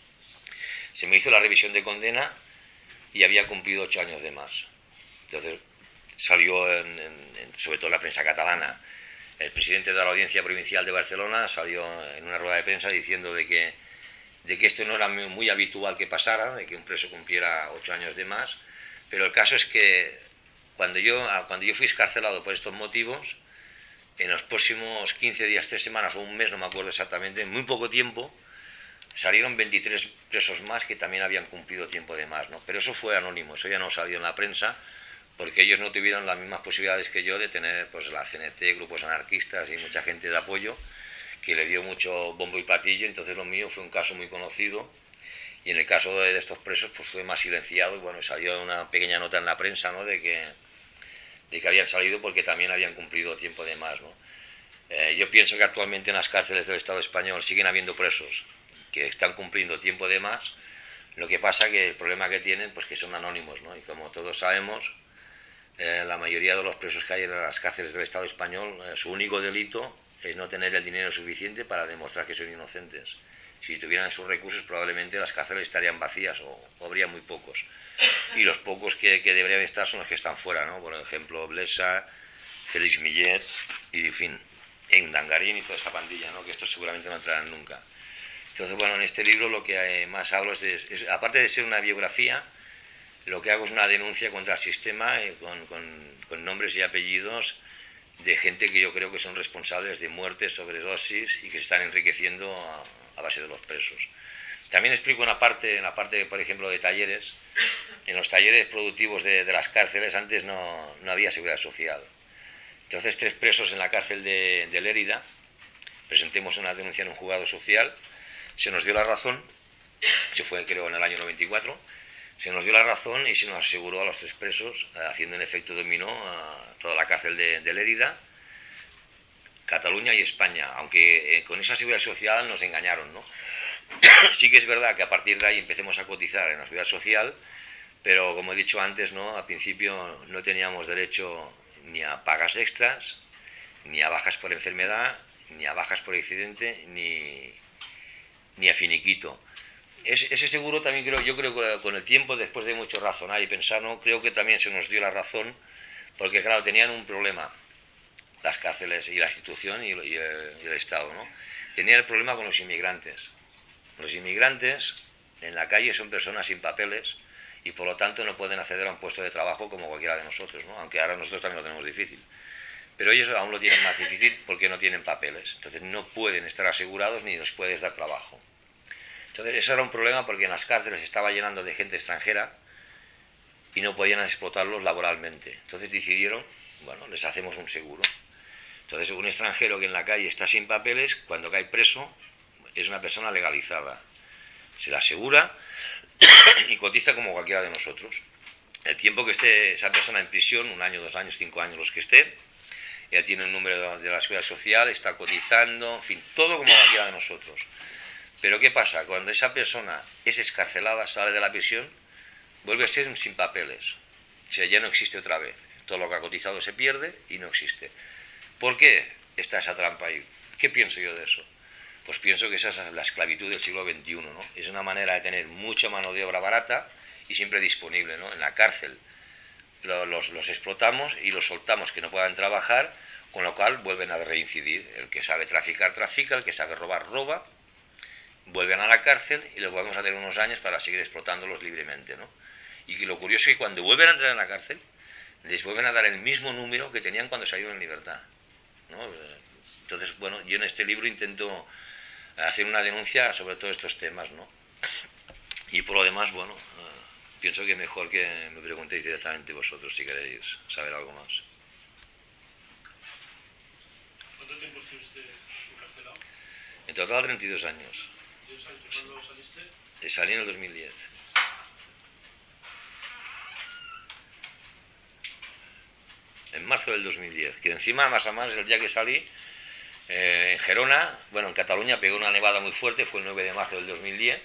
Se me hizo la revisión de condena y había cumplido ocho años de más. Entonces salió, en, en, sobre todo en la prensa catalana, el presidente de la Audiencia Provincial de Barcelona salió en una rueda de prensa diciendo de que, de que esto no era muy, muy habitual que pasara, de que un preso cumpliera ocho años de más, pero el caso es que cuando yo, cuando yo fui excarcelado por estos motivos, en los próximos quince días, tres semanas o un mes, no me acuerdo exactamente, en muy poco tiempo, salieron veintitrés presos más que también habían cumplido tiempo de más, ¿no? Pero eso fue anónimo, eso ya no salió en la prensa, porque ellos no tuvieron las mismas posibilidades que yo de tener pues la C N T, grupos anarquistas y mucha gente de apoyo que le dio mucho bombo y platillo. Entonces lo mío fue un caso muy conocido, y en el caso de, de estos presos pues fue más silenciado, y bueno, salió una pequeña nota en la prensa, ¿no? de que de que habían salido porque también habían cumplido tiempo de más, ¿no? Eh, yo pienso que actualmente en las cárceles del Estado español siguen habiendo presos que están cumpliendo tiempo de más. Lo que pasa que el problema que tienen, pues que son anónimos, ¿no? Y como todos sabemos, eh, la mayoría de los presos que hay en las cárceles del Estado español, eh, su único delito es no tener el dinero suficiente para demostrar que son inocentes. Si tuvieran esos recursos, probablemente las cárceles estarían vacías o, o habría muy pocos. Y los pocos que, que deberían estar son los que están fuera, ¿no? Por ejemplo, Blesa, Félix Millet y, en fin, Endangarín y toda esta pandilla, ¿no? Que estos seguramente no entrarán nunca. Entonces, bueno, en este libro lo que más hablo es, de, es aparte de ser una biografía, lo que hago es una denuncia contra el sistema eh, con, con, con nombres y apellidos de gente que yo creo que son responsables de muertes, sobredosis y que se están enriqueciendo a, a base de los presos. También explico una parte, en la parte, por ejemplo, de talleres. En los talleres productivos de, de las cárceles antes no, no había seguridad social. Entonces, tres presos en la cárcel de, de Lérida presentemos una denuncia en un juzgado social, se nos dio la razón, se fue creo en el año noventa y cuatro, se nos dio la razón y se nos aseguró a los tres presos, haciendo en efecto dominó a toda la cárcel de, de Lérida, Cataluña y España, aunque eh, con esa seguridad social nos engañaron, ¿no? Sí que es verdad que a partir de ahí empecemos a cotizar en la seguridad social, pero como he dicho antes, ¿no? Al principio no teníamos derecho ni a pagas extras, ni a bajas por enfermedad, ni a bajas por accidente, ni, ni a finiquito. Es, ese seguro también creo, yo creo que con el tiempo, después de mucho razonar y pensar, ¿no? Creo que también se nos dio la razón, porque claro, tenían un problema las cárceles y la institución y, y, el, y el Estado, ¿no? Tenían el problema con los inmigrantes. Los inmigrantes en la calle son personas sin papeles y por lo tanto no pueden acceder a un puesto de trabajo como cualquiera de nosotros, ¿no? Aunque ahora nosotros también lo tenemos difícil. Pero ellos aún lo tienen más difícil porque no tienen papeles. Entonces no pueden estar asegurados ni les puedes dar trabajo. Entonces eso era un problema porque en las cárceles se estaba llenando de gente extranjera y no podían explotarlos laboralmente. Entonces decidieron, bueno, les hacemos un seguro. Entonces un extranjero que en la calle está sin papeles, cuando cae preso, es una persona legalizada. Se la asegura y cotiza como cualquiera de nosotros. El tiempo que esté esa persona en prisión, un año, dos años, cinco años, los que esté, ya tiene un número de la seguridad social, está cotizando, en fin, todo como cualquiera de nosotros. Pero ¿qué pasa? Cuando esa persona es excarcelada, sale de la prisión, vuelve a ser sin papeles. O sea, ya no existe otra vez. Todo lo que ha cotizado se pierde y no existe. ¿Por qué está esa trampa ahí? ¿Qué pienso yo de eso? Pues pienso que esa es la esclavitud del siglo veintiuno, ¿no? Es una manera de tener mucha mano de obra barata y siempre disponible, ¿no? En la cárcel los, los, los explotamos y los soltamos que no puedan trabajar, con lo cual vuelven a reincidir. El que sabe traficar, trafica, el que sabe robar, roba, vuelven a la cárcel y los volvemos a tener unos años para seguir explotándolos libremente, ¿no? Y lo curioso es que cuando vuelven a entrar en la cárcel, les vuelven a dar el mismo número que tenían cuando salieron en libertad, ¿no? Entonces, bueno, yo en este libro intento hacer una denuncia sobre todos estos temas, ¿no? Y por lo demás, bueno, uh, pienso que mejor que me preguntéis directamente vosotros si queréis saber algo más. ¿Cuánto tiempo estuviste encarcelado? En total treinta y dos años. ¿treinta y dos años? ¿Cuándo saliste? Eh, salí en el dos mil diez. En marzo del dos mil diez, que encima, más a más, el día que salí, eh, en Gerona, bueno, en Cataluña pegó una nevada muy fuerte, fue el nueve de marzo del dos mil diez,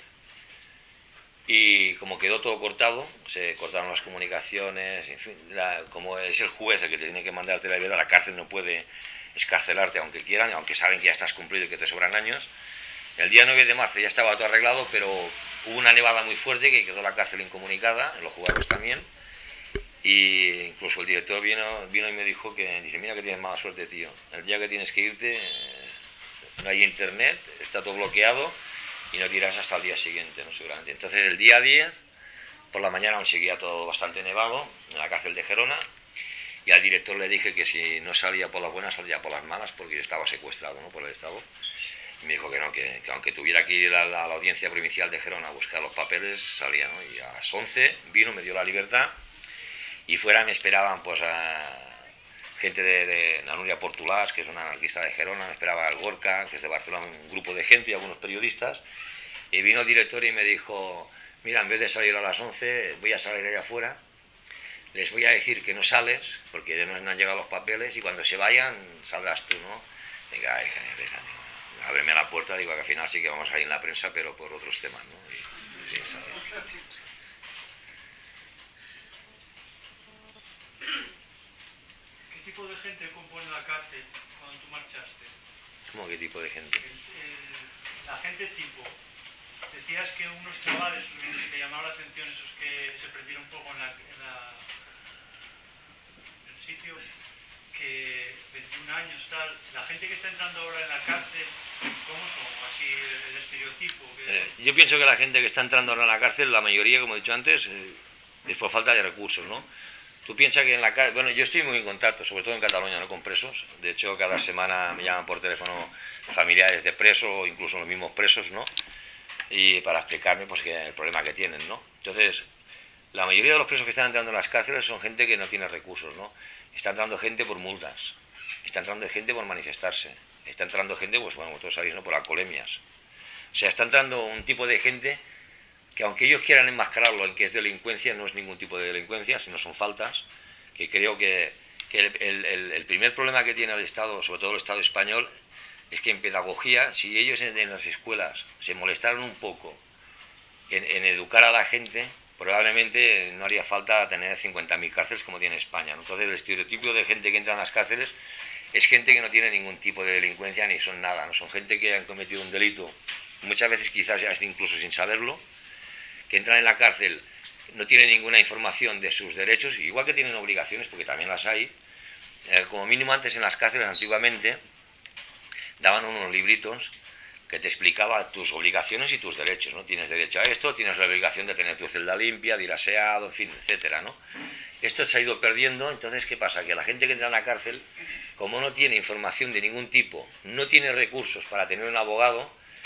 y como quedó todo cortado, se cortaron las comunicaciones, en fin, la, como es el juez el que te tiene que mandarte la vida, la cárcel no puede escarcelarte aunque quieran, aunque saben que ya estás cumplido y que te sobran años. El día nueve de marzo ya estaba todo arreglado, pero hubo una nevada muy fuerte que quedó la cárcel incomunicada, en los juzgados también. Y incluso el director vino, vino y me dijo que, dice, mira que tienes mala suerte, tío. El día que tienes que irte, eh, no hay internet, está todo bloqueado y no tiras hasta el día siguiente, ¿no? Seguramente. Entonces el día diez, por la mañana aún seguía todo bastante nevado, en la cárcel de Gerona, y al director le dije que si no salía por las buenas, salía por las malas, porque yo estaba secuestrado, ¿no? Por el Estado. Y me dijo que no, que, que aunque tuviera que ir a la, a la audiencia provincial de Gerona a buscar los papeles, salía, ¿no? Y a las once vino, me dio la libertad. Y fuera me esperaban pues a gente de, de Nanuria Portulás, que es una anarquista de Gerona, me esperaba el Gorka, que es de Barcelona, un grupo de gente y algunos periodistas, y vino el director y me dijo, mira, en vez de salir a las once, voy a salir allá afuera, les voy a decir que no sales, porque no han llegado los papeles, y cuando se vayan, saldrás tú, ¿no? Venga, déjame, déjame, ábreme la puerta, digo que al final sí que vamos a ir en la prensa, pero por otros temas, ¿no? Y, Sí, sabe. ¿Qué tipo de gente compone la cárcel cuando tú marchaste? ¿Cómo qué tipo de gente? El, el, la gente tipo. Decías que unos chavales me llamaron la atención, esos que se prendieron fuego en, la, en, la, en el sitio, que veintiún años, tal. La gente que está entrando ahora en la cárcel, ¿cómo son? Así el, el estereotipo. Que... Eh, yo pienso que la gente que está entrando ahora en la cárcel, la mayoría, como he dicho antes, eh, es por falta de recursos, ¿no? Tú piensas que en la cárcel, bueno, yo estoy muy en contacto, sobre todo en Cataluña, ¿no? Con presos. De hecho, cada semana me llaman por teléfono familiares de presos o incluso los mismos presos, ¿no? Y para explicarme pues que el problema que tienen, ¿no? Entonces, la mayoría de los presos que están entrando en las cárceles son gente que no tiene recursos, ¿no? Está entrando gente por multas, está entrando gente por manifestarse, está entrando gente, pues bueno, vosotros sabéis, ¿no? Por alcoholemias. O sea, está entrando un tipo de gente que aunque ellos quieran enmascararlo en que es delincuencia, no es ningún tipo de delincuencia, sino son faltas, que creo que, que el, el, el primer problema que tiene el Estado, sobre todo el Estado español, es que en pedagogía, si ellos en, en las escuelas se molestaran un poco en, en educar a la gente, probablemente no haría falta tener cincuenta mil cárceles como tiene España, ¿no? Entonces el estereotipo de gente que entra en las cárceles es gente que no tiene ningún tipo de delincuencia ni son nada, no son gente que han cometido un delito, muchas veces quizás incluso sin saberlo, que entran en la cárcel, no tienen ninguna información de sus derechos, igual que tienen obligaciones, porque también las hay. Eh, como mínimo antes en las cárceles antiguamente daban unos libritos que te explicaba tus obligaciones y tus derechos, ¿no? Tienes derecho a esto, tienes la obligación de tener tu celda limpia, de ir aseado, en fin, etcétera, ¿no? Esto se ha ido perdiendo, entonces ¿qué pasa? Que la gente que entra en la cárcel, como no tiene información de ningún tipo, no tiene recursos para tener un abogado,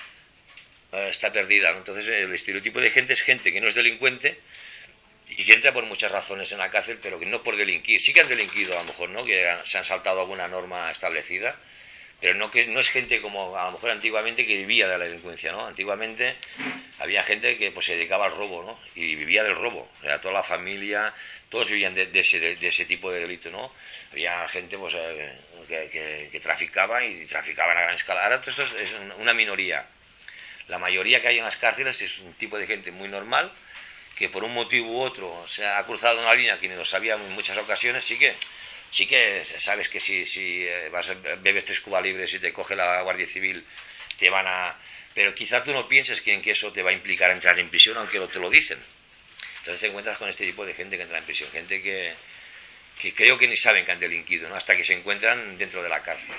eh, está perdida, ¿no? Entonces el estereotipo de gente es gente que no es delincuente y que entra por muchas razones en la cárcel, pero que no por delinquir. Sí que han delinquido a lo mejor, ¿no? Que se han saltado alguna norma establecida, pero no que no es gente como a lo mejor antiguamente que vivía de la delincuencia, ¿no? Antiguamente había gente que pues se dedicaba al robo, ¿no? Y vivía del robo, o sea, toda la familia, todos vivían de, de, ese, de, de ese tipo de delito, ¿no? Había gente pues eh, que, que, que traficaba y traficaba a gran escala. Ahora esto es una minoría. La mayoría que hay en las cárceles es un tipo de gente muy normal, que por un motivo u otro se ha cruzado una línea que ni lo sabíamos en muchas ocasiones, sí que sí que sabes que si, si vas, bebes tres cubas libres y te coge la Guardia Civil, te van a... Pero quizá tú no pienses que, en que eso te va a implicar entrar en prisión, aunque no te lo dicen. Entonces te encuentras con este tipo de gente que entra en prisión, gente que, que creo que ni saben que han delinquido, ¿no? Hasta que se encuentran dentro de la cárcel.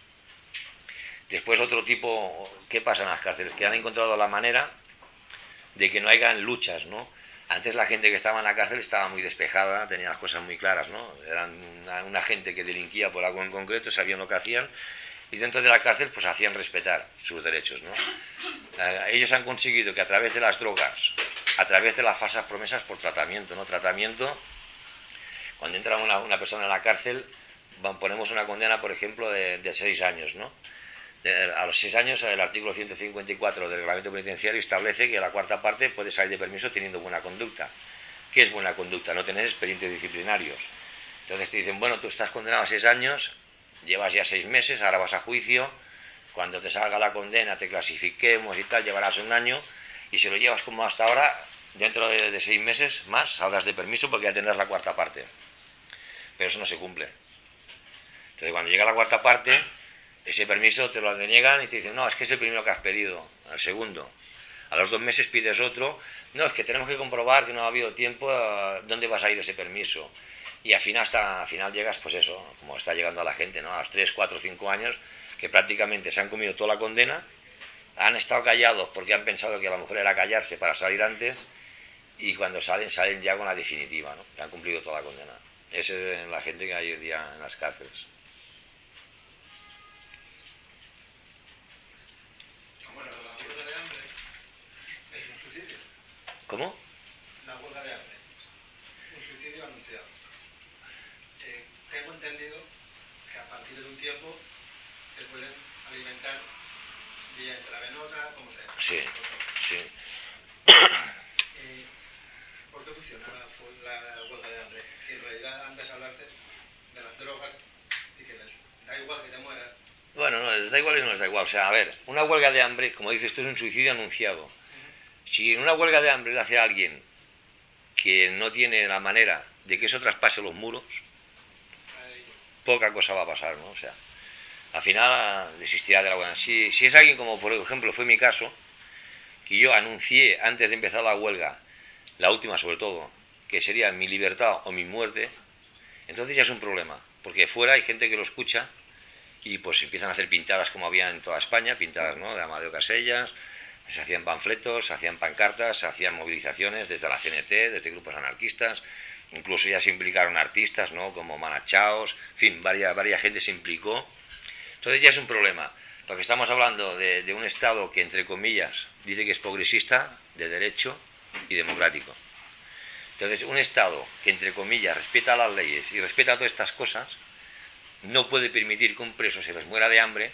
Después otro tipo, ¿qué pasa en las cárceles? Que han encontrado la manera de que no hayan luchas, ¿no? Antes la gente que estaba en la cárcel estaba muy despejada, tenía las cosas muy claras, ¿no? Eran una, una gente que delinquía por algo en concreto, sabían lo que hacían, y dentro de la cárcel pues hacían respetar sus derechos, ¿no? Eh, ellos han conseguido que a través de las drogas, a través de las falsas promesas por tratamiento, ¿no? Tratamiento, cuando entra una, una persona en la cárcel, ponemos una condena, por ejemplo, de, de seis años, ¿no? A los seis años el artículo ciento cincuenta y cuatro del reglamento penitenciario establece que la cuarta parte puede salir de permiso teniendo buena conducta. ¿Qué es buena conducta? No tener expedientes disciplinarios. Entonces te dicen, bueno, tú estás condenado a seis años, llevas ya seis meses, ahora vas a juicio, cuando te salga la condena te clasifiquemos y tal, llevarás un año, y si lo llevas como hasta ahora, dentro de, de seis meses más saldrás de permiso porque ya tendrás la cuarta parte. Pero eso no se cumple. Entonces cuando llega la cuarta parte, ese permiso te lo deniegan y te dicen, no, es que es el primero que has pedido, el segundo. A los dos meses pides otro, no, es que tenemos que comprobar que no ha habido tiempo, ¿dónde vas a ir ese permiso? Y al final, hasta al final llegas, pues eso, como está llegando a la gente, ¿no? A los tres, cuatro, cinco años, que prácticamente se han comido toda la condena, han estado callados porque han pensado que a lo mejor era callarse para salir antes, y cuando salen, salen ya con la definitiva, ¿no? Que han cumplido toda la condena. Esa es la gente que hay hoy día en las cárceles. ¿Cómo? La huelga de hambre. Un suicidio anunciado. Eh, tengo entendido que a partir de un tiempo se pueden alimentar vía intravenosa, como sea. Sí, sí. Eh, ¿Por qué funciona la, la huelga de hambre? Si en realidad antes hablaste de las drogas y que les da igual que te mueras. Bueno, no, les da igual y no les da igual. O sea, a ver, una huelga de hambre, como dices tú, es un suicidio anunciado. Si en una huelga de hambre le hace a alguien que no tiene la manera de que eso traspase los muros, poca cosa va a pasar, ¿no? O sea, al final desistirá de la huelga. Si, si es alguien como, por ejemplo, fue mi caso, que yo anuncié antes de empezar la huelga, la última sobre todo, que sería mi libertad o mi muerte, entonces ya es un problema, porque fuera hay gente que lo escucha y pues empiezan a hacer pintadas como había en toda España, pintadas, ¿no?, de Amadeo Casellas, se hacían panfletos, se hacían pancartas, se hacían movilizaciones desde la C N T, desde grupos anarquistas, incluso ya se implicaron artistas, ¿no?, como Manachaos, en fin, varias, varias gente se implicó. Entonces ya es un problema, porque estamos hablando de, de un Estado que, entre comillas, dice que es progresista, de derecho y democrático. Entonces, un Estado que, entre comillas, respeta las leyes y respeta todas estas cosas, no puede permitir que un preso se les muera de hambre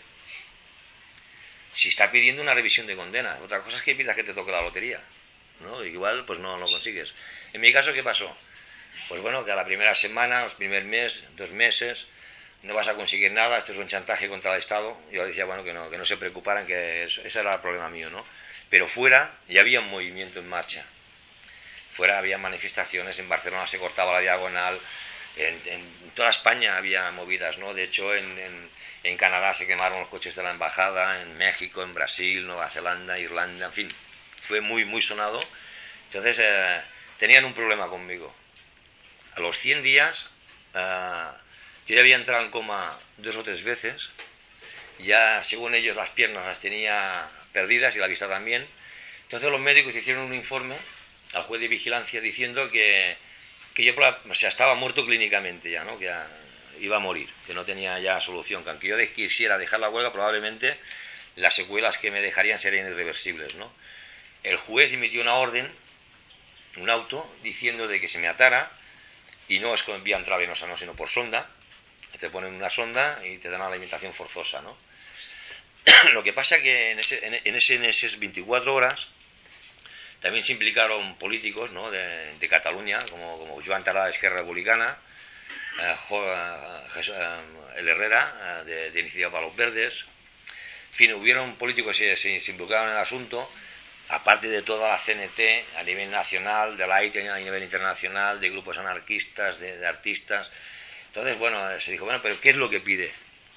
si está pidiendo una revisión de condena. Otra cosa es que pidas que te toque la lotería, ¿no? Igual, pues no lo consigues. En mi caso, ¿qué pasó? Pues bueno, que a la primera semana, los primeros meses, dos meses, no vas a conseguir nada, esto es un chantaje contra el Estado. Yo decía, bueno, que no, que no se preocuparan, que eso, ese era el problema mío, ¿no? Pero fuera ya había un movimiento en marcha. Fuera había manifestaciones, en Barcelona se cortaba la diagonal, en, en toda España había movidas, ¿no? De hecho, en, en, en Canadá se quemaron los coches de la embajada, en México, en Brasil, Nueva Zelanda, Irlanda, en fin, fue muy, muy sonado. Entonces, eh, tenían un problema conmigo. A los cien días, eh, yo ya había entrado en coma dos o tres veces, ya, según ellos, las piernas las tenía perdidas y la vista también. Entonces los médicos hicieron un informe al juez de vigilancia diciendo que, que yo, o sea, estaba muerto clínicamente ya, ¿no?, que ya iba a morir, que no tenía ya solución, que aunque yo quisiera dejar la huelga, probablemente las secuelas que me dejarían serían irreversibles, ¿no? El juez emitió una orden, un auto, diciendo de que se me atara, y no es con vía intravenosa, no, sino por sonda. Te ponen una sonda y te dan una alimentación forzosa, ¿no? Lo que pasa que en, ese, en, ese, en esas veinticuatro horas también se implicaron políticos, ¿no?, de, de Cataluña, como, como Joan Tardá, de Esquerra Republicana, eh, jo, eh, eh, el Herrera, eh, de, de Iniciativa para los Verdes. En fin, hubieron políticos que se, se involucraron en el asunto, aparte de toda la C N T a nivel nacional, de la I T E a nivel internacional, de grupos anarquistas, de, de artistas. Entonces, bueno, se dijo, bueno, pero ¿qué es lo que pide?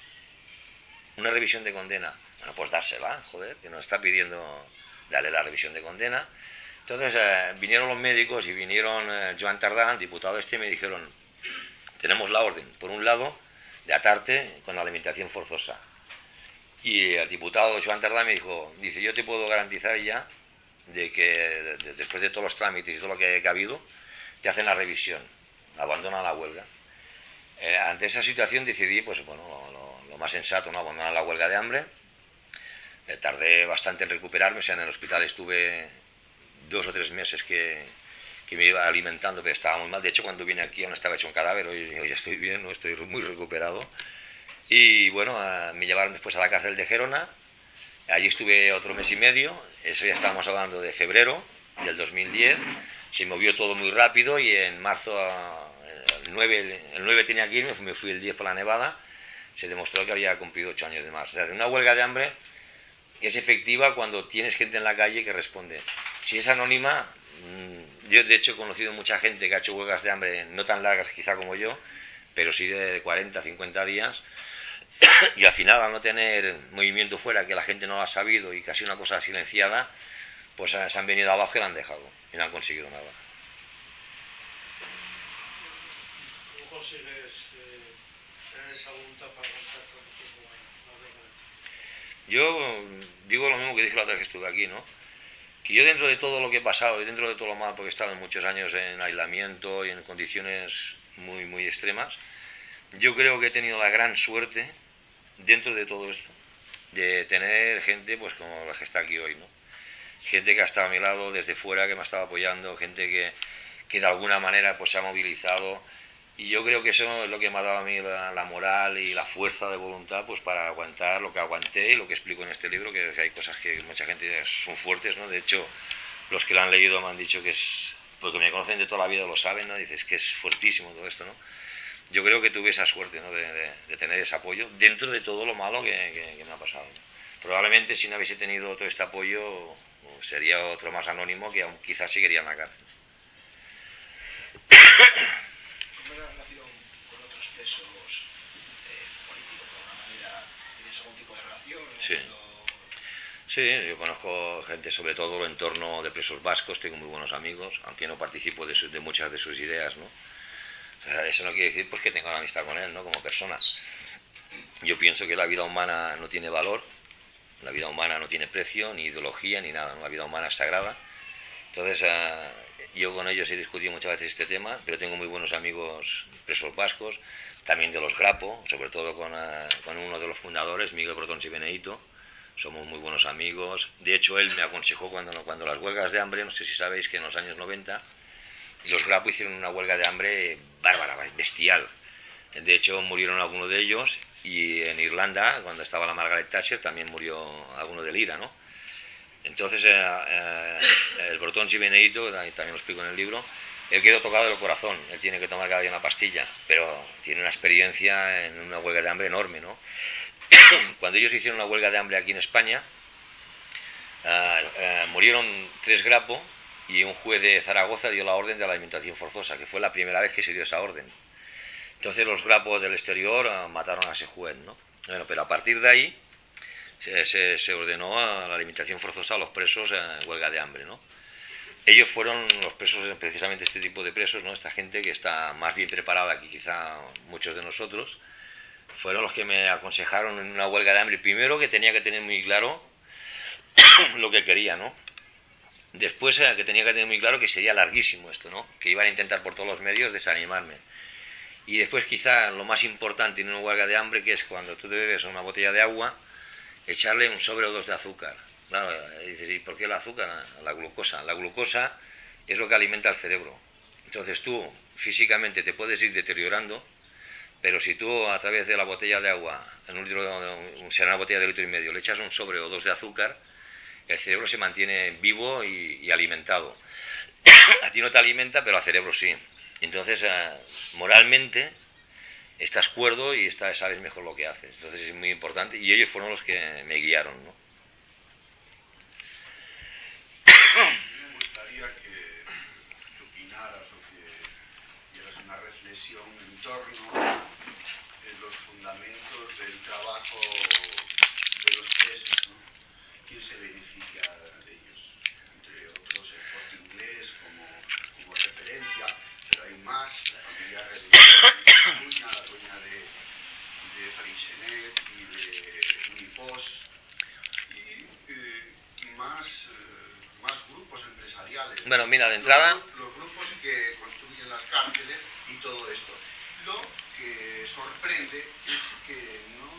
Una revisión de condena. Bueno, pues dársela, joder, que nos está pidiendo darle la revisión de condena. Entonces eh, vinieron los médicos y vinieron eh, Joan Tardá, el diputado este, y me dijeron, tenemos la orden, por un lado, de atarte con la alimentación forzosa. Y el diputado Joan Tardá me dijo, dice, yo te puedo garantizar ya de que de, de, después de todos los trámites y todo lo que, que ha habido, te hacen la revisión, abandonan la huelga. Eh, ante esa situación decidí, pues bueno, lo, lo, lo más sensato, ¿no?, abandonar la huelga de hambre. Eh, tardé bastante en recuperarme, o sea, en el hospital estuve dos o tres meses que, que me iba alimentando, pero estaba muy mal. De hecho, cuando vine aquí aún estaba hecho un cadáver, hoy, hoy ya estoy bien, ¿no?, estoy muy recuperado. Y bueno, eh, me llevaron después a la cárcel de Gerona, allí estuve otro mes y medio, eso ya estábamos hablando de febrero del dos mil diez, se movió todo muy rápido y en marzo... El nueve, el nueve tenía que irme, me fui el diez por la nevada, se demostró que había cumplido ocho años de más. O sea, una huelga de hambre es efectiva cuando tienes gente en la calle que responde. Si es anónima, yo de hecho he conocido mucha gente que ha hecho huelgas de hambre, no tan largas quizá como yo, pero sí de cuarenta, cincuenta días, y al final, al no tener movimiento fuera, que la gente no lo ha sabido y casi una cosa silenciada, pues se han venido abajo y la han dejado y no han conseguido nada. Consigues eh, tener esa voluntad para avanzar tanto tiempo ahí? Yo digo lo mismo que dije la otra vez que estuve aquí, ¿no? Que yo, dentro de todo lo que he pasado y dentro de todo lo mal, porque he estado muchos años en aislamiento y en condiciones muy, muy extremas, yo creo que he tenido la gran suerte, dentro de todo esto, de tener gente pues como la que está aquí hoy, ¿no? Gente que ha estado a mi lado desde fuera, que me ha estado apoyando, gente que, que de alguna manera pues se ha movilizado. Y yo creo que eso es lo que me ha dado a mí la, la moral y la fuerza de voluntad, pues para aguantar lo que aguanté y lo que explico en este libro, que, que hay cosas que mucha gente son fuertes, ¿no? De hecho, los que lo han leído me han dicho que es, porque me conocen de toda la vida lo saben, ¿no? Dices que es fuertísimo todo esto, ¿no? Yo creo que tuve esa suerte, ¿no?, de, de, de tener ese apoyo dentro de todo lo malo que, que, que me ha pasado, ¿no? probablemente si no hubiese tenido todo este apoyo sería otro más anónimo que aún quizás seguiría en la cárcel. ¿Cómo es la relación con otros presos eh, políticos? De alguna manera, ¿tienes algún tipo de relación? Sí. Cuando... Sí, yo conozco gente, sobre todo en entorno de presos vascos, tengo muy buenos amigos, aunque no participo de, su, de muchas de sus ideas, ¿no? O sea, eso no quiere decir pues que tenga una amistad con él, ¿no? Como persona. Yo pienso que la vida humana no tiene valor, la vida humana no tiene precio, ni ideología, ni nada, ¿no? La vida humana es sagrada. Entonces, uh, yo con ellos he discutido muchas veces este tema, pero tengo muy buenos amigos presos vascos, también de los Grapo, sobre todo con, uh, con uno de los fundadores, Miguel Brotons y Benedito. Somos muy buenos amigos. De hecho, él me aconsejó cuando, cuando las huelgas de hambre, no sé si sabéis que en los años noventa, los Grapo hicieron una huelga de hambre bárbara, bestial. De hecho, murieron algunos de ellos, y en Irlanda, cuando estaba la Margaret Thatcher, también murió alguno del IRA, ¿no? Entonces, eh, eh, el Brotons y Benedito, también lo explico en el libro, él quedó tocado del corazón, él tiene que tomar cada día una pastilla, pero tiene una experiencia en una huelga de hambre enorme, ¿no? Cuando ellos hicieron una huelga de hambre aquí en España, uh, uh, murieron tres Grapo y un juez de Zaragoza dio la orden de la alimentación forzosa, que fue la primera vez que se dio esa orden. Entonces los Grapo del exterior uh, mataron a ese juez, ¿no? Bueno, pero a partir de ahí se, se, se ordenó a la alimentación forzosa a los presos en huelga de hambre, ¿no? Ellos fueron los presos, precisamente este tipo de presos, ¿no? Esta gente que está más bien preparada que quizá muchos de nosotros, fueron los que me aconsejaron en una huelga de hambre. Primero, que tenía que tener muy claro lo que quería, ¿no? Después, que tenía que tener muy claro que sería larguísimo esto, ¿no? Que iban a intentar por todos los medios desanimarme. Y después, quizá lo más importante en una huelga de hambre, que es cuando tú te bebes una botella de agua, echarle un sobre o dos de azúcar. Claro, ¿y por qué el azúcar? La glucosa. La glucosa es lo que alimenta al cerebro. Entonces tú, físicamente, te puedes ir deteriorando, pero si tú a través de la botella de agua, en un litro, será una botella de litro y medio, le echas un sobre o dos de azúcar, el cerebro se mantiene vivo y, y alimentado. A ti no te alimenta, pero al cerebro sí. Entonces, eh, moralmente, estás cuerdo y estás, sabes mejor lo que haces. Entonces es muy importante, y ellos fueron los que me guiaron, ¿no? Me gustaría que, que opinaras o que dieras una reflexión en torno a los fundamentos del trabajo de los presos, ¿no? ¿Quién se beneficia de ellos? Entre otros, el Corte Inglés como, como referencia, pero hay más, la familia religiosa de Cataluña, la dueña de, de Freixenet y de Unipos, y, eh, y más, eh, más grupos empresariales. Bueno, mira, de entrada... Los, los grupos que construyen las cárceles y todo esto. Lo que sorprende es que no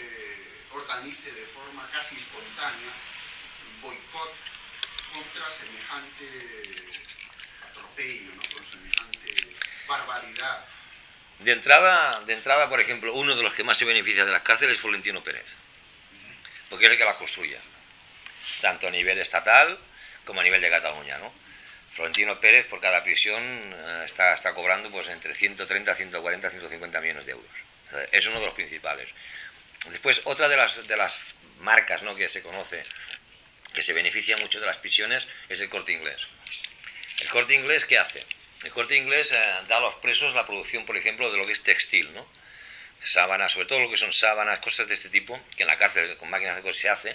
se organice de forma casi espontánea un boicot contra semejante atropello, ¿no? Con semejante barbaridad. De entrada, de entrada, por ejemplo, uno de los que más se beneficia de las cárceles es Florentino Pérez, porque es el que las construye, tanto a nivel estatal como a nivel de Cataluña, ¿no? Florentino Pérez por cada prisión eh, está, está cobrando pues entre ciento treinta, ciento cuarenta, ciento cincuenta millones de euros. Es uno de los principales. Después, otra de las, de las marcas, ¿no?, que se conoce, que se beneficia mucho de las prisiones, es el Corte Inglés. ¿El Corte Inglés qué hace? El Corte Inglés eh, da a los presos la producción, por ejemplo, de lo que es textil, ¿no? Sábanas, sobre todo lo que son sábanas, cosas de este tipo, que en la cárcel con máquinas de coser se hace,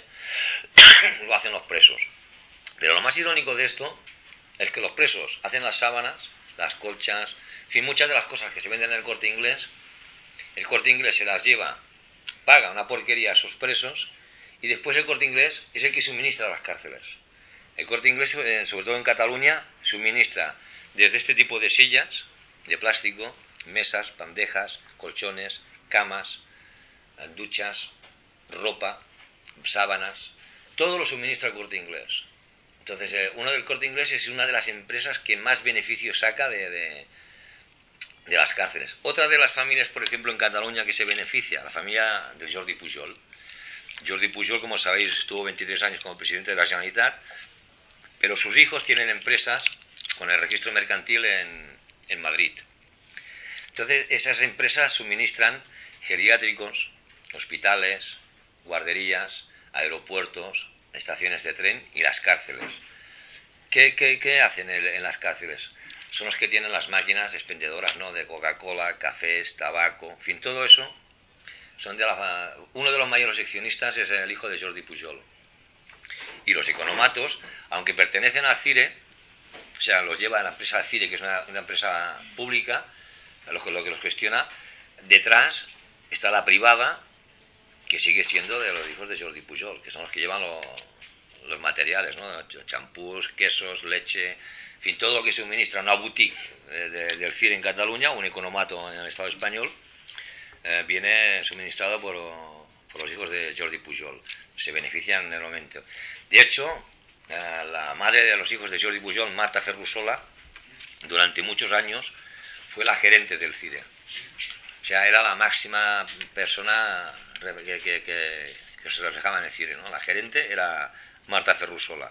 lo hacen los presos. Pero lo más irónico de esto es que los presos hacen las sábanas, las colchas, en fin, muchas de las cosas que se venden en el Corte Inglés, el Corte Inglés se las lleva, paga una porquería a sus presos, y después el Corte Inglés es el que suministra a las cárceles. El Corte Inglés, sobre todo en Cataluña, suministra desde este tipo de sillas de plástico, mesas, bandejas, colchones, camas, duchas, ropa, sábanas, todo lo suministra el Corte Inglés. Entonces, eh, uno del Corte Inglés es una de las empresas que más beneficios saca de, de, de las cárceles. Otra de las familias, por ejemplo, en Cataluña que se beneficia, la familia de Jordi Pujol. Jordi Pujol, como sabéis, estuvo veintitrés años como presidente de la Generalitat, pero sus hijos tienen empresas con el registro mercantil en, en Madrid. Entonces, esas empresas suministran geriátricos, hospitales, guarderías, aeropuertos, estaciones de tren y las cárceles. ¿Qué, qué, qué hacen en, en las cárceles? Son los que tienen las máquinas expendedoras, ¿no?, de Coca-Cola, cafés, tabaco, en fin, todo eso. Son de la, uno de los mayores accionistas es el hijo de Jordi Pujol. Y los economatos, aunque pertenecen al CIRE, o sea, los lleva la empresa CIRE, que es una, una empresa pública, lo que, lo que los gestiona, detrás está la privada, que sigue siendo de los hijos de Jordi Pujol, que son los que llevan lo, los materiales, ¿no?, champús, quesos, leche, en fin, todo lo que suministra una boutique de, de, del CIRE en Cataluña, un economato en el Estado español, eh, viene suministrado por, por los hijos de Jordi Pujol. Se benefician enormemente. De hecho, eh, la madre de los hijos de Jordi Pujol, Marta Ferrusola, durante muchos años fue la gerente del CIRE. O sea, era la máxima persona que, que, que, que se reflejaba en el CIRE, ¿no? La gerente era Marta Ferrusola.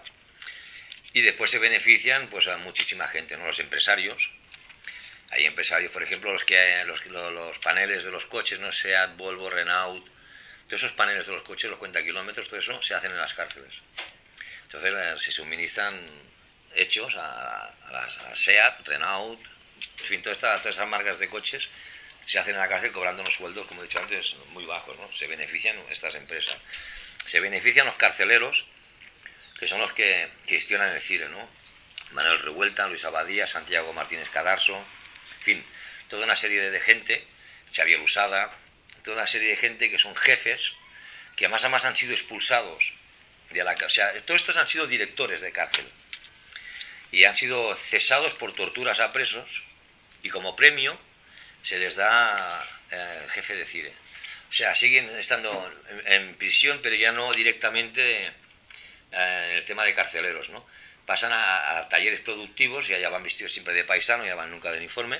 Y después se benefician pues a muchísima gente, ¿no? Los empresarios. Hay empresarios, por ejemplo, los que los, los paneles de los coches, no Seat, Volvo, Renault, todos esos paneles de los coches, los cuenta kilómetros, todo eso se hacen en las cárceles. Entonces eh, se suministran hechos a, a las a Seat, Renault, en fin, toda esta, todas esas marcas de coches se hacen en la cárcel cobrando unos sueldos, como he dicho antes, muy bajos, ¿no? Se benefician estas empresas. Se benefician los carceleros, que son los que gestionan el CIRE, ¿no? Manuel Revuelta, Luis Abadía, Santiago Martínez Cadarso, en fin, toda una serie de gente, Xavier Usada, toda una serie de gente que son jefes, que además, además han sido expulsados de la cárcel. O sea, todos estos han sido directores de cárcel y han sido cesados por torturas a presos, y como premio se les da eh, el jefe de CIRE. O sea, siguen estando en, en prisión, pero ya no directamente eh, en el tema de carceleros, ¿no? Pasan a, a talleres productivos y allá van vestidos siempre de paisano, ya van nunca de uniforme,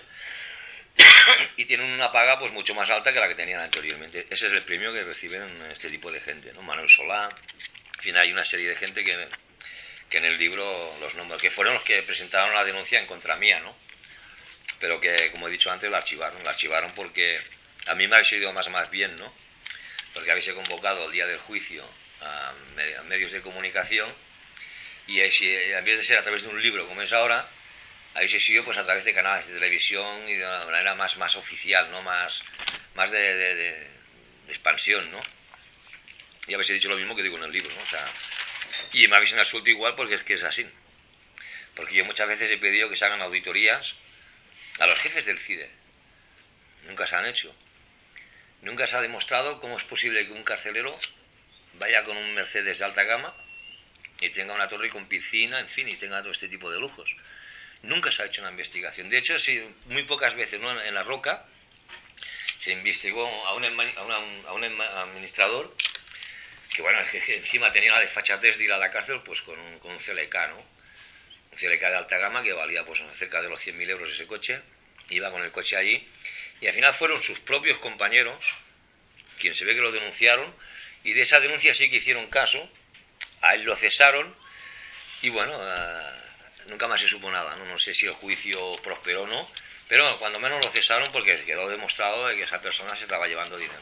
y tienen una paga pues mucho más alta que la que tenían anteriormente. Ese es el premio que reciben este tipo de gente, ¿no? Manuel Solá, en fin, hay una serie de gente que, que en el libro los nombro, que fueron los que presentaron la denuncia en contra mía, ¿no? Pero que, como he dicho antes, la archivaron, la archivaron porque a mí me habéis ido más más bien, ¿no? Porque habéis convocado el día del juicio a medios de comunicación, y en vez de ser a través de un libro como es ahora, habéis sido pues a través de canales de televisión y de una manera más, más oficial, ¿no? Más, más de, de, de, de expansión, ¿no? Y habéis dicho lo mismo que digo en el libro, ¿no? O sea, y me habéis absuelto igual porque es que es así. Porque yo muchas veces he pedido que se hagan auditorías a los jefes del CIRE. Nunca se han hecho. Nunca se ha demostrado cómo es posible que un carcelero vaya con un Mercedes de alta gama y tenga una torre con piscina, en fin, y tenga todo este tipo de lujos. Nunca se ha hecho una investigación. De hecho, sí, muy pocas veces, ¿no? En La Roca se investigó a un, a una, a un administrador que, bueno, que, que encima tenía la desfachatez de ir a la cárcel pues con un, con un C L K, ¿no? Un C L K de alta gama que valía pues cerca de los cien mil euros ese coche. Iba con el coche allí y al final fueron sus propios compañeros quienes se ve que lo denunciaron, y de esa denuncia sí que hicieron caso, a él lo cesaron y bueno, uh, nunca más se supo nada, ¿no? No sé si el juicio prosperó o no, pero cuando menos lo cesaron porque quedó demostrado de que esa persona se estaba llevando dinero.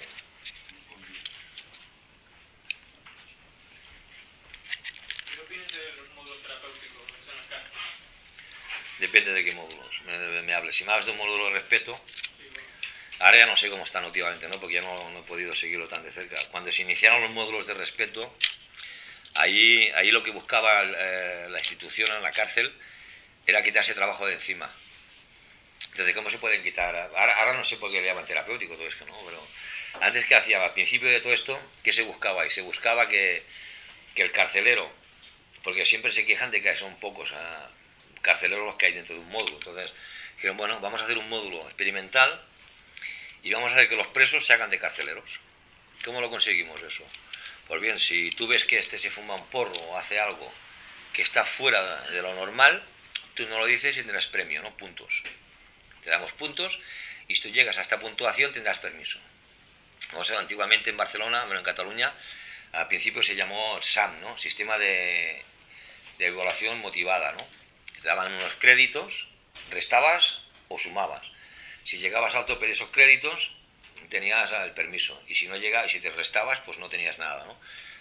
¿Qué opinas de los módulos terapéuticos en las cárceles? Depende de qué módulos me, me hables. Si me hablas de un módulo de respeto, sí, bueno. Ahora ya no sé cómo están últimamente, ¿no? Porque ya no, no he podido seguirlo tan de cerca. Cuando se iniciaron los módulos de respeto, ahí, ahí lo que buscaba eh, la institución en la cárcel era quitarse trabajo de encima. Entonces, ¿cómo se pueden quitar? Ahora, ahora no sé por qué le llaman terapéutico todo esto, ¿no? Pero antes, ¿qué hacía? Al principio de todo esto, ¿qué se buscaba? Y se buscaba que, que el carcelero, porque siempre se quejan de que son pocos ah, carceleros los que hay dentro de un módulo. Entonces, dijeron, bueno, vamos a hacer un módulo experimental y vamos a hacer que los presos se hagan de carceleros. ¿Cómo lo conseguimos eso? Pues bien, si tú ves que este se fuma un porro o hace algo que está fuera de lo normal, tú no lo dices y tendrás premio, ¿no? Puntos. Te damos puntos y si tú llegas a esta puntuación tendrás permiso. O sea, antiguamente en Barcelona, bueno, en Cataluña, al principio se llamó S A M, ¿no? Sistema de, de evaluación motivada, ¿no? Te daban unos créditos, restabas o sumabas. Si llegabas al tope de esos créditos, tenías el permiso. Y si no llegabas, si te restabas, pues no tenías nada, ¿no?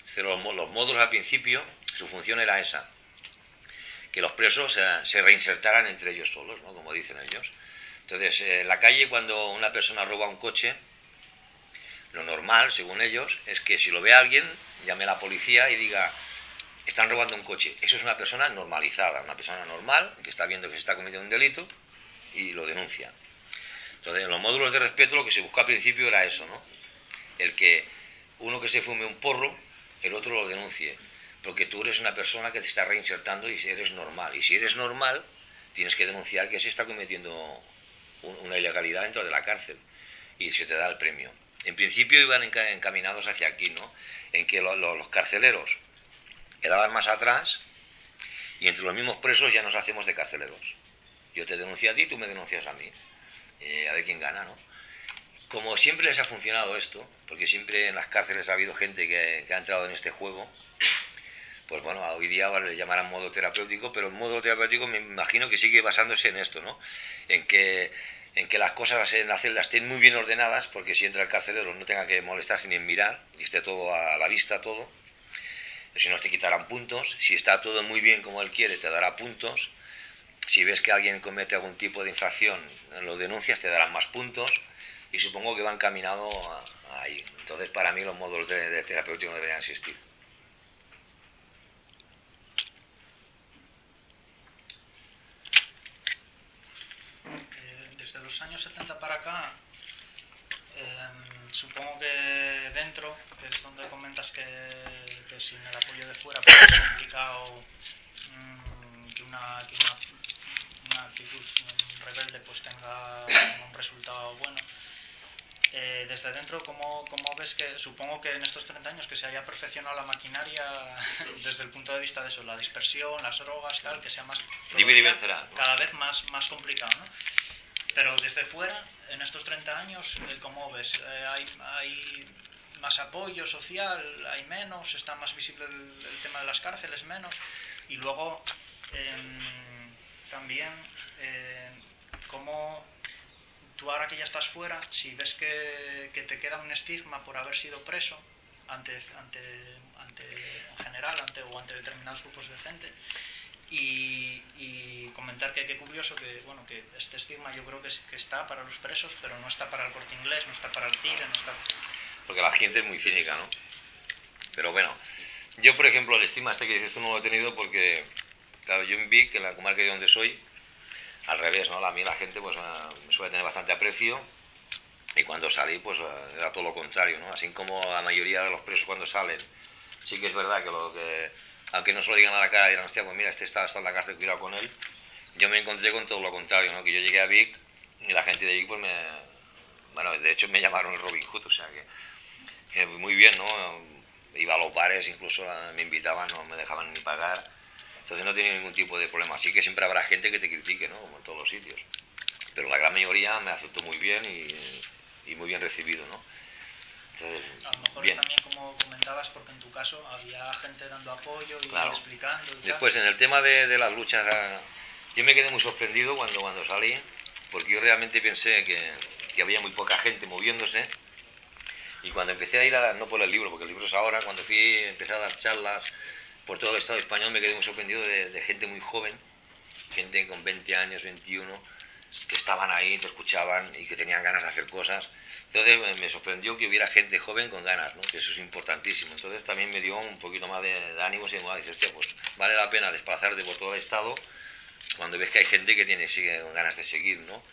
Los, los módulos al principio, su función era esa, que los presos se, se reinsertaran entre ellos solos, ¿no? Como dicen ellos. Entonces, en la calle, cuando una persona roba un coche, lo normal, según ellos, es que si lo ve a alguien, llame a la policía y diga, están robando un coche. Eso es una persona normalizada, una persona normal, que está viendo que se está cometiendo un delito y lo denuncia. Entonces, en los módulos de respeto lo que se buscó al principio era eso, ¿no? El que uno que se fume un porro, el otro lo denuncie. Porque tú eres una persona que te está reinsertando y eres normal. Y si eres normal, tienes que denunciar que se está cometiendo una ilegalidad dentro de la cárcel. Y se te da el premio. En principio iban encaminados hacia aquí, ¿no? En que lo, lo, los carceleros quedaban más atrás y entre los mismos presos ya nos hacemos de carceleros. Yo te denuncio a ti, tú me denuncias a mí. Eh, a ver quién gana, ¿no? Como siempre les ha funcionado esto, porque siempre en las cárceles ha habido gente que, que ha entrado en este juego, pues bueno, hoy día ahora les llamarán modo terapéutico, pero el modo terapéutico me imagino que sigue basándose en esto, ¿no? En que, en que las cosas en la celda estén muy bien ordenadas, porque si entra el carcelero no tenga que molestarse ni en mirar, y esté todo a la vista, todo. Si no, te quitarán puntos. Si está todo muy bien como él quiere, te dará puntos. Si ves que alguien comete algún tipo de infracción, lo denuncias, te darán más puntos. Y supongo que va encaminado a, a ahí. Entonces, para mí los módulos de, de terapéutico no deberían existir. Desde los años setenta para acá, eh, supongo que dentro, que es donde comentas que, que sin el apoyo de fuera pues es complicado mmm, que, una, que una, una actitud rebelde pues tenga un resultado bueno. Eh, desde dentro, ¿cómo, ¿cómo ves que, supongo que en estos treinta años que se haya perfeccionado la maquinaria desde el punto de vista de eso, la dispersión, las drogas, tal, que sea más cada vez más, más complicado, ¿no? Pero desde fuera, en estos treinta años, ¿cómo ves? Eh, hay, ¿Hay más apoyo social? ¿Hay menos? ¿Está más visible el, el tema de las cárceles? ¿Menos? Y luego, eh, también, eh, ¿cómo tú ahora que ya estás fuera, si ves que, que te queda un estigma por haber sido preso ante, ante, ante en general, ante o ante determinados grupos de gente? Y, y comentar que qué curioso que bueno que este estigma yo creo que, es, que está para los presos, pero no está para el Corte Inglés, no está para el Tigre, no está... Porque la gente es muy cínica, ¿no? Pero bueno, yo por ejemplo el estigma este que dices tú no lo he tenido porque, claro, yo en Vic, en la comarca de donde soy, al revés, ¿no? A mí la gente pues me suele tener bastante aprecio y cuando salí pues era todo lo contrario, ¿no? Así como la mayoría de los presos cuando salen, sí que es verdad que lo que... aunque no se lo digan a la cara, dirán, hostia, pues mira, este está, está en la cárcel, cuidado con él. Yo me encontré con todo lo contrario, ¿no? Que yo llegué a Vic y la gente de Vic, pues me... bueno, de hecho me llamaron el Robin Hood, o sea que... que muy bien, ¿no? Iba a los bares, incluso me invitaban, no me dejaban ni pagar. Entonces no tenía ningún tipo de problema. Así que siempre habrá gente que te critique, ¿no? Como en todos los sitios. Pero la gran mayoría me aceptó muy bien y, y muy bien recibido, ¿no? Entonces, a lo mejor bien. También como comentabas porque en tu caso había gente dando apoyo y claro. explicando y después tal. En el tema de, de las luchas yo me quedé muy sorprendido cuando, cuando salí porque yo realmente pensé que, que había muy poca gente moviéndose y cuando empecé a ir a, no por el libro porque el libro es ahora, cuando fui empecé a dar charlas por todo el Estado español me quedé muy sorprendido de, de gente muy joven, gente con veinte años, veintiuno, que estaban ahí, te escuchaban y que tenían ganas de hacer cosas. Entonces me sorprendió que hubiera gente joven con ganas, ¿no? Que eso es importantísimo. Entonces también me dio un poquito más de, de ánimos y de dices, hostia, pues vale la pena desplazarte por todo el estado cuando ves que hay gente que tiene sigue, ganas de seguir, ¿no?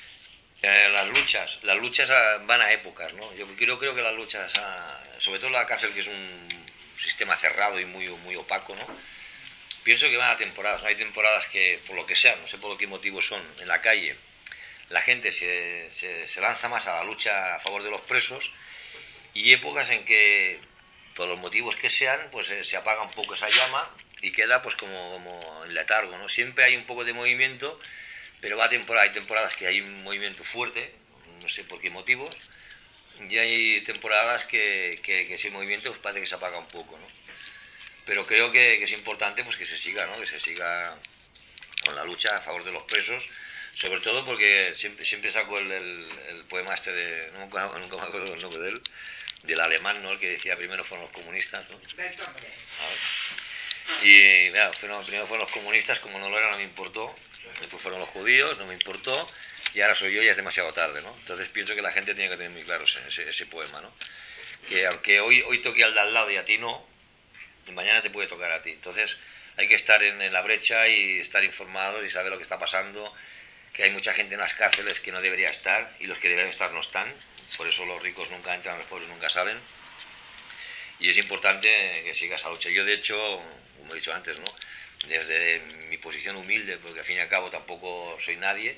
Eh, las luchas, las luchas van a épocas, ¿no? Yo creo, creo que las luchas, a, sobre todo la cárcel que es un sistema cerrado y muy, muy opaco, ¿no? Pienso que van a temporadas, ¿no? Hay temporadas que, por lo que sea, no sé por qué motivos son, en la calle la gente se, se, se lanza más a la lucha a favor de los presos y épocas en que, por los motivos que sean, pues se, se apaga un poco esa llama y queda pues como, como en letargo, ¿no? Siempre hay un poco de movimiento, pero va a temporada, hay temporadas que hay un movimiento fuerte, no sé por qué motivos, y hay temporadas que, que, que ese movimiento pues parece que se apaga un poco, ¿no? Pero creo que, que es importante pues que se siga, ¿no? Que se siga con la lucha a favor de los presos. Sobre todo porque siempre, siempre saco el, el, el poema este de... No, nunca me acuerdo el nombre de él. del alemán, ¿no? El que decía primero fueron los comunistas, ¿no? Bertolt Brecht. A ver. Y claro, fueron, primero fueron los comunistas, como no lo eran no me importó, después fueron los judíos, no me importó, y ahora soy yo y ya es demasiado tarde, ¿no? Entonces pienso que la gente tiene que tener muy claro ese, ese, ese poema, ¿no? Que aunque hoy, hoy toque al de al lado y a ti no, mañana te puede tocar a ti. Entonces hay que estar en, en la brecha y estar informados y saber lo que está pasando, que hay mucha gente en las cárceles que no debería estar y los que deberían estar no están, por eso los ricos nunca entran, los pobres nunca salen. Y es importante que siga esa lucha. Yo, de hecho, como he dicho antes, ¿no? Desde mi posición humilde, porque al fin y al cabo tampoco soy nadie,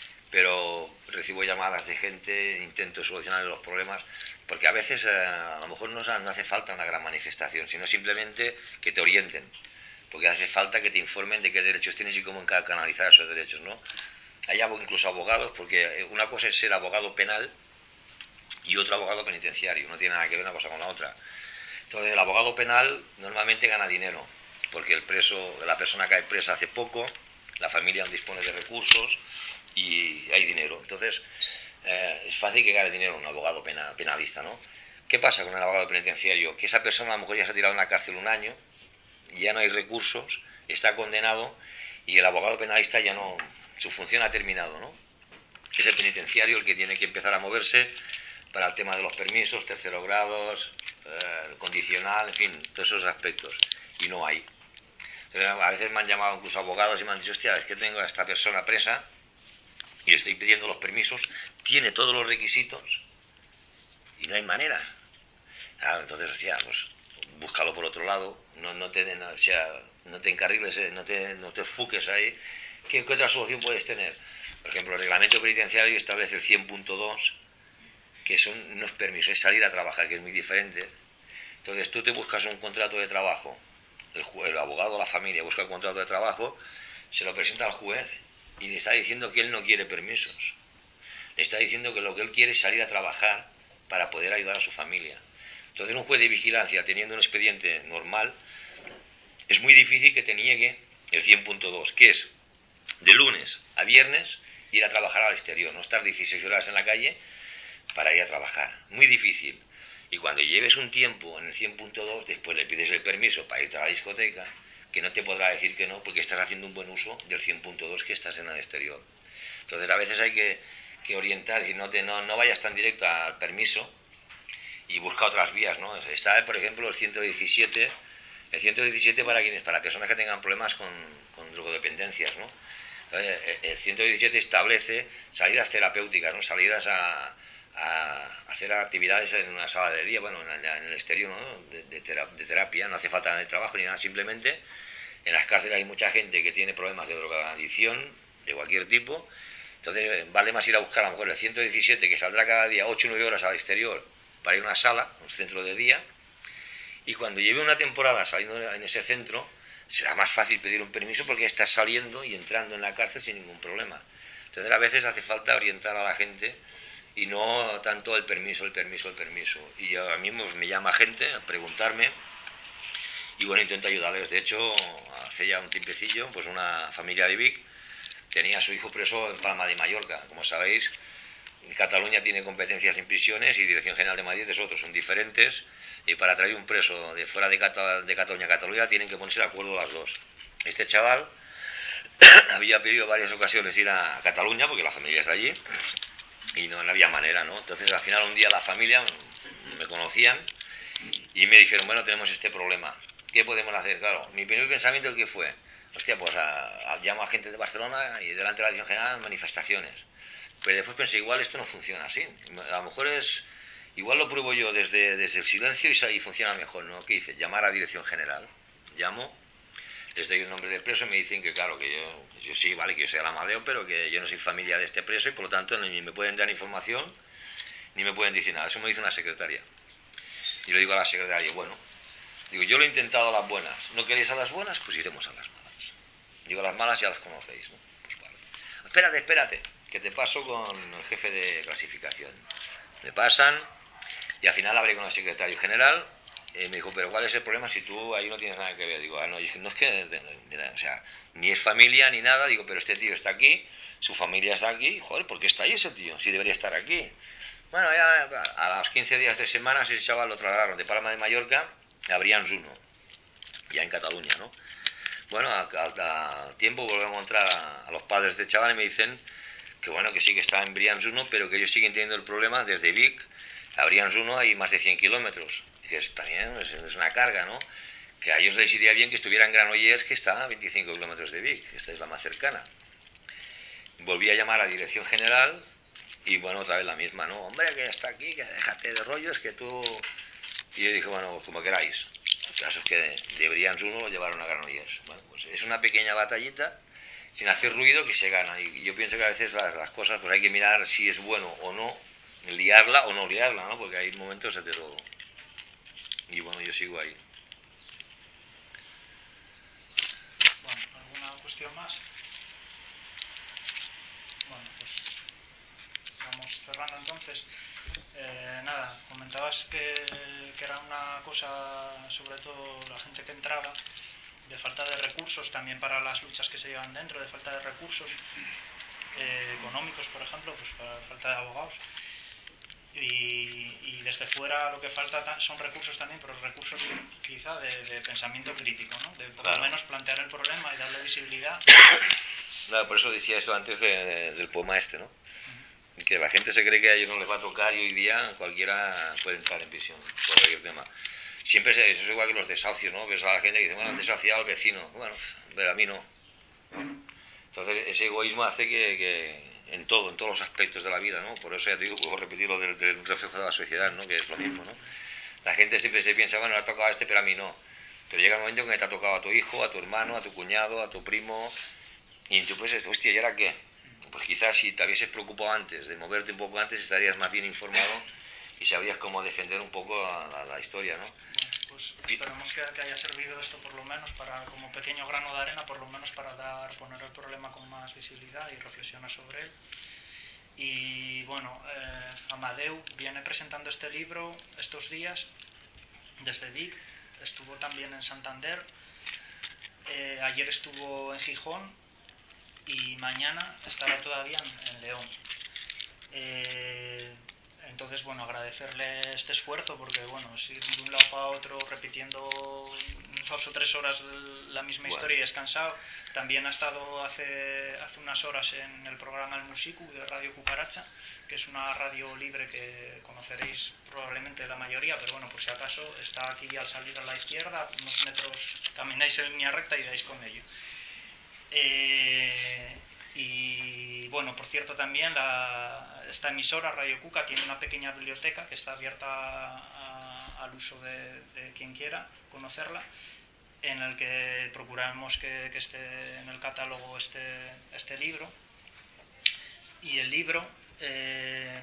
pero recibo llamadas de gente, intento solucionar los problemas, porque a veces eh, a lo mejor no, no hace falta una gran manifestación, sino simplemente que te orienten, porque hace falta que te informen de qué derechos tienes y cómo canalizar esos derechos, ¿no? Hay incluso abogados, porque una cosa es ser abogado penal y otro abogado penitenciario, no tiene nada que ver una cosa con la otra. Entonces el abogado penal normalmente gana dinero, porque el preso, la persona cae presa hace poco, la familia no dispone de recursos y hay dinero. Entonces eh, es fácil que gane dinero un abogado penal, penalista, ¿no? ¿Qué pasa con el abogado penitenciario? Que esa persona a lo mejor ya se ha tirado en la cárcel un año, ya no hay recursos, está condenado y el abogado penalista ya no, su función ha terminado, ¿no? Es el penitenciario el que tiene que empezar a moverse para el tema de los permisos, terceros grados, eh, condicional, en fin, todos esos aspectos. Y no hay. Entonces, a veces me han llamado incluso abogados y me han dicho, hostia, es que tengo a esta persona presa y le estoy pidiendo los permisos, tiene todos los requisitos y no hay manera. Claro, entonces, hostia, pues búscalo por otro lado, no, no te den, o sea, no te encarriles, no te, no te enfoques ahí. ¿Qué, ¿Qué otra solución puedes tener? Por ejemplo, el reglamento penitenciario establece el cien punto dos, que son, no es permiso, es salir a trabajar, que es muy diferente. Entonces tú te buscas un contrato de trabajo, el, el abogado o la familia busca el contrato de trabajo, se lo presenta al juez y le está diciendo que él no quiere permisos. Le está diciendo que lo que él quiere es salir a trabajar para poder ayudar a su familia. Entonces un juez de vigilancia, teniendo un expediente normal, es muy difícil que te niegue el cien punto dos, que es de lunes a viernes ir a trabajar al exterior, no estar dieciséis horas en la calle para ir a trabajar. Muy difícil. Y cuando lleves un tiempo en el cien punto dos, después le pides el permiso para irte a la discoteca, que no te podrá decir que no, porque estás haciendo un buen uso del cien punto dos que estás en el exterior. Entonces a veces hay que, que orientar, y no, te, no, no vayas tan directo al permiso y busca otras vías, ¿no? Está, por ejemplo, el ciento diecisiete, el ciento diecisiete para quienes, para personas que tengan problemas con, con drogodependencias, ¿no? El ciento diecisiete establece salidas terapéuticas, ¿no? Salidas a, a hacer actividades en una sala de día, bueno, en, en el exterior, ¿no? de, de, terapia, de terapia, no hace falta de trabajo ni nada, simplemente en las cárceles hay mucha gente que tiene problemas de drogadicción de cualquier tipo, entonces vale más ir a buscar a lo mejor el ciento diecisiete, que saldrá cada día ocho o nueve horas al exterior para ir a una sala, un centro de día, y cuando lleve una temporada saliendo en ese centro, será más fácil pedir un permiso porque estás saliendo y entrando en la cárcel sin ningún problema. Entonces a veces hace falta orientar a la gente y no tanto el permiso, el permiso, el permiso. Y a mí me llama gente a preguntarme y bueno, intento ayudarles. De hecho, hace ya un tiempecillo, pues una familia de Vic tenía a su hijo preso en Palma de Mallorca. Como sabéis, Cataluña tiene competencias en prisiones y Dirección General de Madrid es otro, son diferentes. Y para traer un preso de fuera de, Cata, de Cataluña a Cataluña tienen que ponerse de acuerdo las dos. Este chaval había pedido varias ocasiones ir a Cataluña porque la familia es de allí y no, no había manera, ¿no? Entonces al final un día la familia me conocían y me dijeron, bueno, tenemos este problema, ¿qué podemos hacer? Claro, mi primer pensamiento que fue, hostia, pues a, a, llamo a gente de Barcelona y delante de la Dirección General manifestaciones. Pero después pensé, igual esto no funciona así, a lo mejor es... Igual lo pruebo yo desde, desde el silencio y, y funciona mejor, ¿no? ¿Qué hice? Llamar a Dirección General. Llamo, les doy el nombre del preso y me dicen que, claro, que yo, yo sí, vale, que yo soy el Amadeo, pero que yo no soy familia de este preso y por lo tanto ni me pueden dar información ni me pueden decir nada. Eso me dice una secretaria. Y le digo a la secretaria, bueno, digo, yo lo he intentado a las buenas. ¿No queréis a las buenas? Pues iremos a las malas. Digo, a las malas ya las conocéis, ¿no? Pues vale. Espérate, espérate, que te paso con el jefe de clasificación. Me pasan... Y al final hablé con el secretario general y me dijo, pero ¿cuál es el problema si tú ahí no tienes nada que ver? Digo, ah, no, no es que, o sea, ni es familia ni nada, digo, pero este tío está aquí, su familia está aquí, joder, ¿por qué está ahí ese tío? Si debería estar aquí. Bueno, ya a los quince días de semana ese chaval lo trasladaron de Palma de Mallorca a Brians uno, ya en Cataluña, ¿no? Bueno, al tiempo volvemos a encontrar a, a los padres de chaval y me dicen que bueno, que sí que está en Brians uno, pero que ellos siguen teniendo el problema desde Vic a Brians uno hay más de cien kilómetros, que es, también es, es una carga, ¿no? Que a ellos les iría bien que estuviera en Granollers, que está a veinticinco kilómetros de Vic, esta es la más cercana. Volví a llamar a la dirección general y bueno, otra vez la misma, ¿no? Hombre, que ya está aquí, que déjate de rollos, que tú... Y yo dije, bueno, como queráis. El caso es que de, de Brians uno lo llevaron a Granollers. Bueno, pues es una pequeña batallita, sin hacer ruido, que se gana. Y yo pienso que a veces las, las cosas pues hay que mirar si es bueno o no, liarla o no liarla, ¿no? Porque hay momentos de todo. Y bueno, yo sigo ahí. Bueno, ¿alguna cuestión más? Bueno, pues vamos cerrando entonces. Eh, nada, comentabas que, que era una cosa, sobre todo la gente que entraba, de falta de recursos, también para las luchas que se llevan dentro, de falta de recursos eh, económicos, por ejemplo, pues para falta de abogados. Y, y desde fuera lo que falta son recursos también, pero recursos quizá de, de pensamiento crítico, ¿no? De por lo Claro. menos plantear el problema y darle visibilidad. Claro, por eso decía eso antes de, de, del poema este, ¿no? Que la gente se cree que a ellos no les va a tocar y hoy día cualquiera puede entrar en prisión por cualquier tema. Siempre es, eso es igual que los desahucios, ¿no? Ves a la gente que dice, bueno, han desahuciado al vecino. Bueno, pero a mí no. Entonces ese egoísmo hace que, que en todo, en todos los aspectos de la vida, ¿no? Por eso ya te digo, puedo repetir lo del, del reflejo de la sociedad, ¿no? Que es lo mismo, ¿no? La gente siempre se piensa, bueno, le ha tocado a este, pero a mí no. Pero llega el momento en que te ha tocado a tu hijo, a tu hermano, a tu cuñado, a tu primo, y tú pues, hostia, ¿y ahora qué? Pues quizás si te hubieses preocupado antes, de moverte un poco antes, estarías más bien informado y sabrías cómo defender un poco la, la, la historia, ¿no? Bueno, pues esperemos que, que haya servido esto por lo menos para, como pequeño grano de arena, por lo menos para dar, poner el problema con más visibilidad y reflexionar sobre él. Y bueno, eh, Amadeu viene presentando este libro estos días desde Vic, estuvo también en Santander, eh, ayer estuvo en Gijón y mañana estará todavía en, en León. Eh, entonces, bueno, agradecerle este esfuerzo porque, bueno, si de un lado para otro repitiendo dos o tres horas la misma Bueno. historia y es cansado. También ha estado hace, hace unas horas en el programa El Musicu de Radio Cucaracha, que es una radio libre que conoceréis probablemente la mayoría, pero bueno, por si acaso, está aquí al salir a la izquierda, unos metros, camináis en línea recta y dais con ello. Eh, y bueno, por cierto también la, esta emisora Radio Cuca tiene una pequeña biblioteca que está abierta a, a, al uso de, de quien quiera conocerla, en el que procuramos que, que esté en el catálogo este, este libro. Y el libro eh,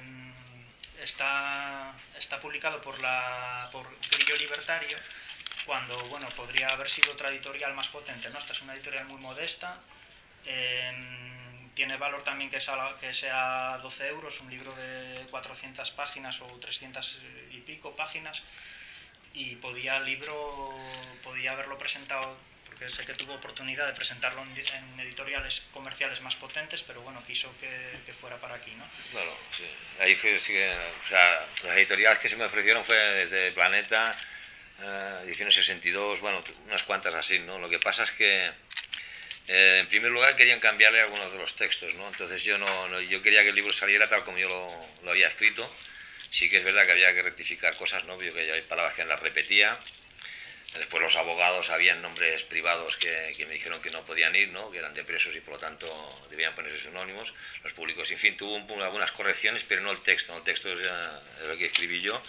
está, está publicado por, la, por Grillo Libertario, cuando, bueno, podría haber sido otra editorial más potente, ¿no? Esta es una editorial muy modesta, eh, tiene valor también que sea, que sea doce euros, un libro de cuatrocientas páginas o trescientas y pico páginas, y podía el libro, podía haberlo presentado, porque sé que tuvo oportunidad de presentarlo en, en editoriales comerciales más potentes, pero bueno, quiso que, que fuera para aquí, ¿no? Claro, sí. Ahí fue, sí, o sea, las editoriales que se me ofrecieron fue desde Planeta, Uh, ediciones sesenta y dos, bueno, unas cuantas así, ¿no? Lo que pasa es que eh, en primer lugar querían cambiarle algunos de los textos, ¿no? Entonces yo no, no yo quería que el libro saliera tal como yo lo, lo había escrito. Sí que es verdad que había que rectificar cosas, ¿no? Yo que hay palabras que las repetía. Después los abogados habían nombres privados que, que me dijeron que no podían ir, ¿no? Que eran de presos y por lo tanto debían ponerse sinónimos. Los públicos, en fin, tuvo un, algunas correcciones, pero no el texto, ¿no? El texto es, ya, es lo que escribí yo.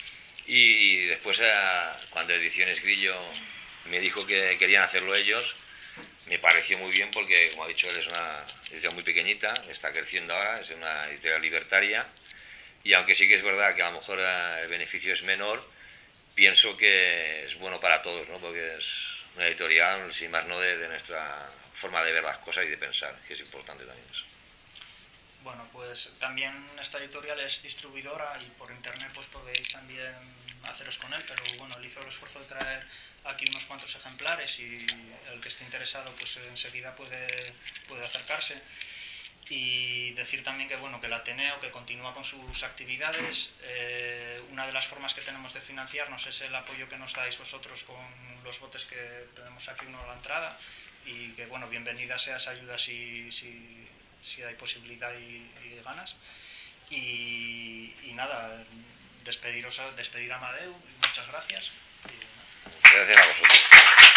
Y después, cuando Ediciones Grillo me dijo que querían hacerlo ellos, me pareció muy bien porque, como ha dicho él, es una editorial muy pequeñita, está creciendo ahora, es una editorial libertaria, y aunque sí que es verdad que a lo mejor el beneficio es menor, pienso que es bueno para todos, ¿no? Porque es una editorial, sin más no, de, de nuestra forma de ver las cosas y de pensar, que es importante también eso. Bueno, pues también esta editorial es distribuidora y por internet pues podéis también haceros con él, pero bueno, él hizo el esfuerzo de traer aquí unos cuantos ejemplares y el que esté interesado pues enseguida puede, puede acercarse. Y decir también que bueno que el Ateneo que continúa con sus actividades. Eh, una de las formas que tenemos de financiarnos es el apoyo que nos dais vosotros con los botes que tenemos aquí uno a la entrada, y que bueno, bienvenida sea esa ayuda si, si, si hay posibilidad y, y ganas. Y, y nada, despediros a, despedir a Amadeu, y muchas gracias. Y, gracias a vosotros.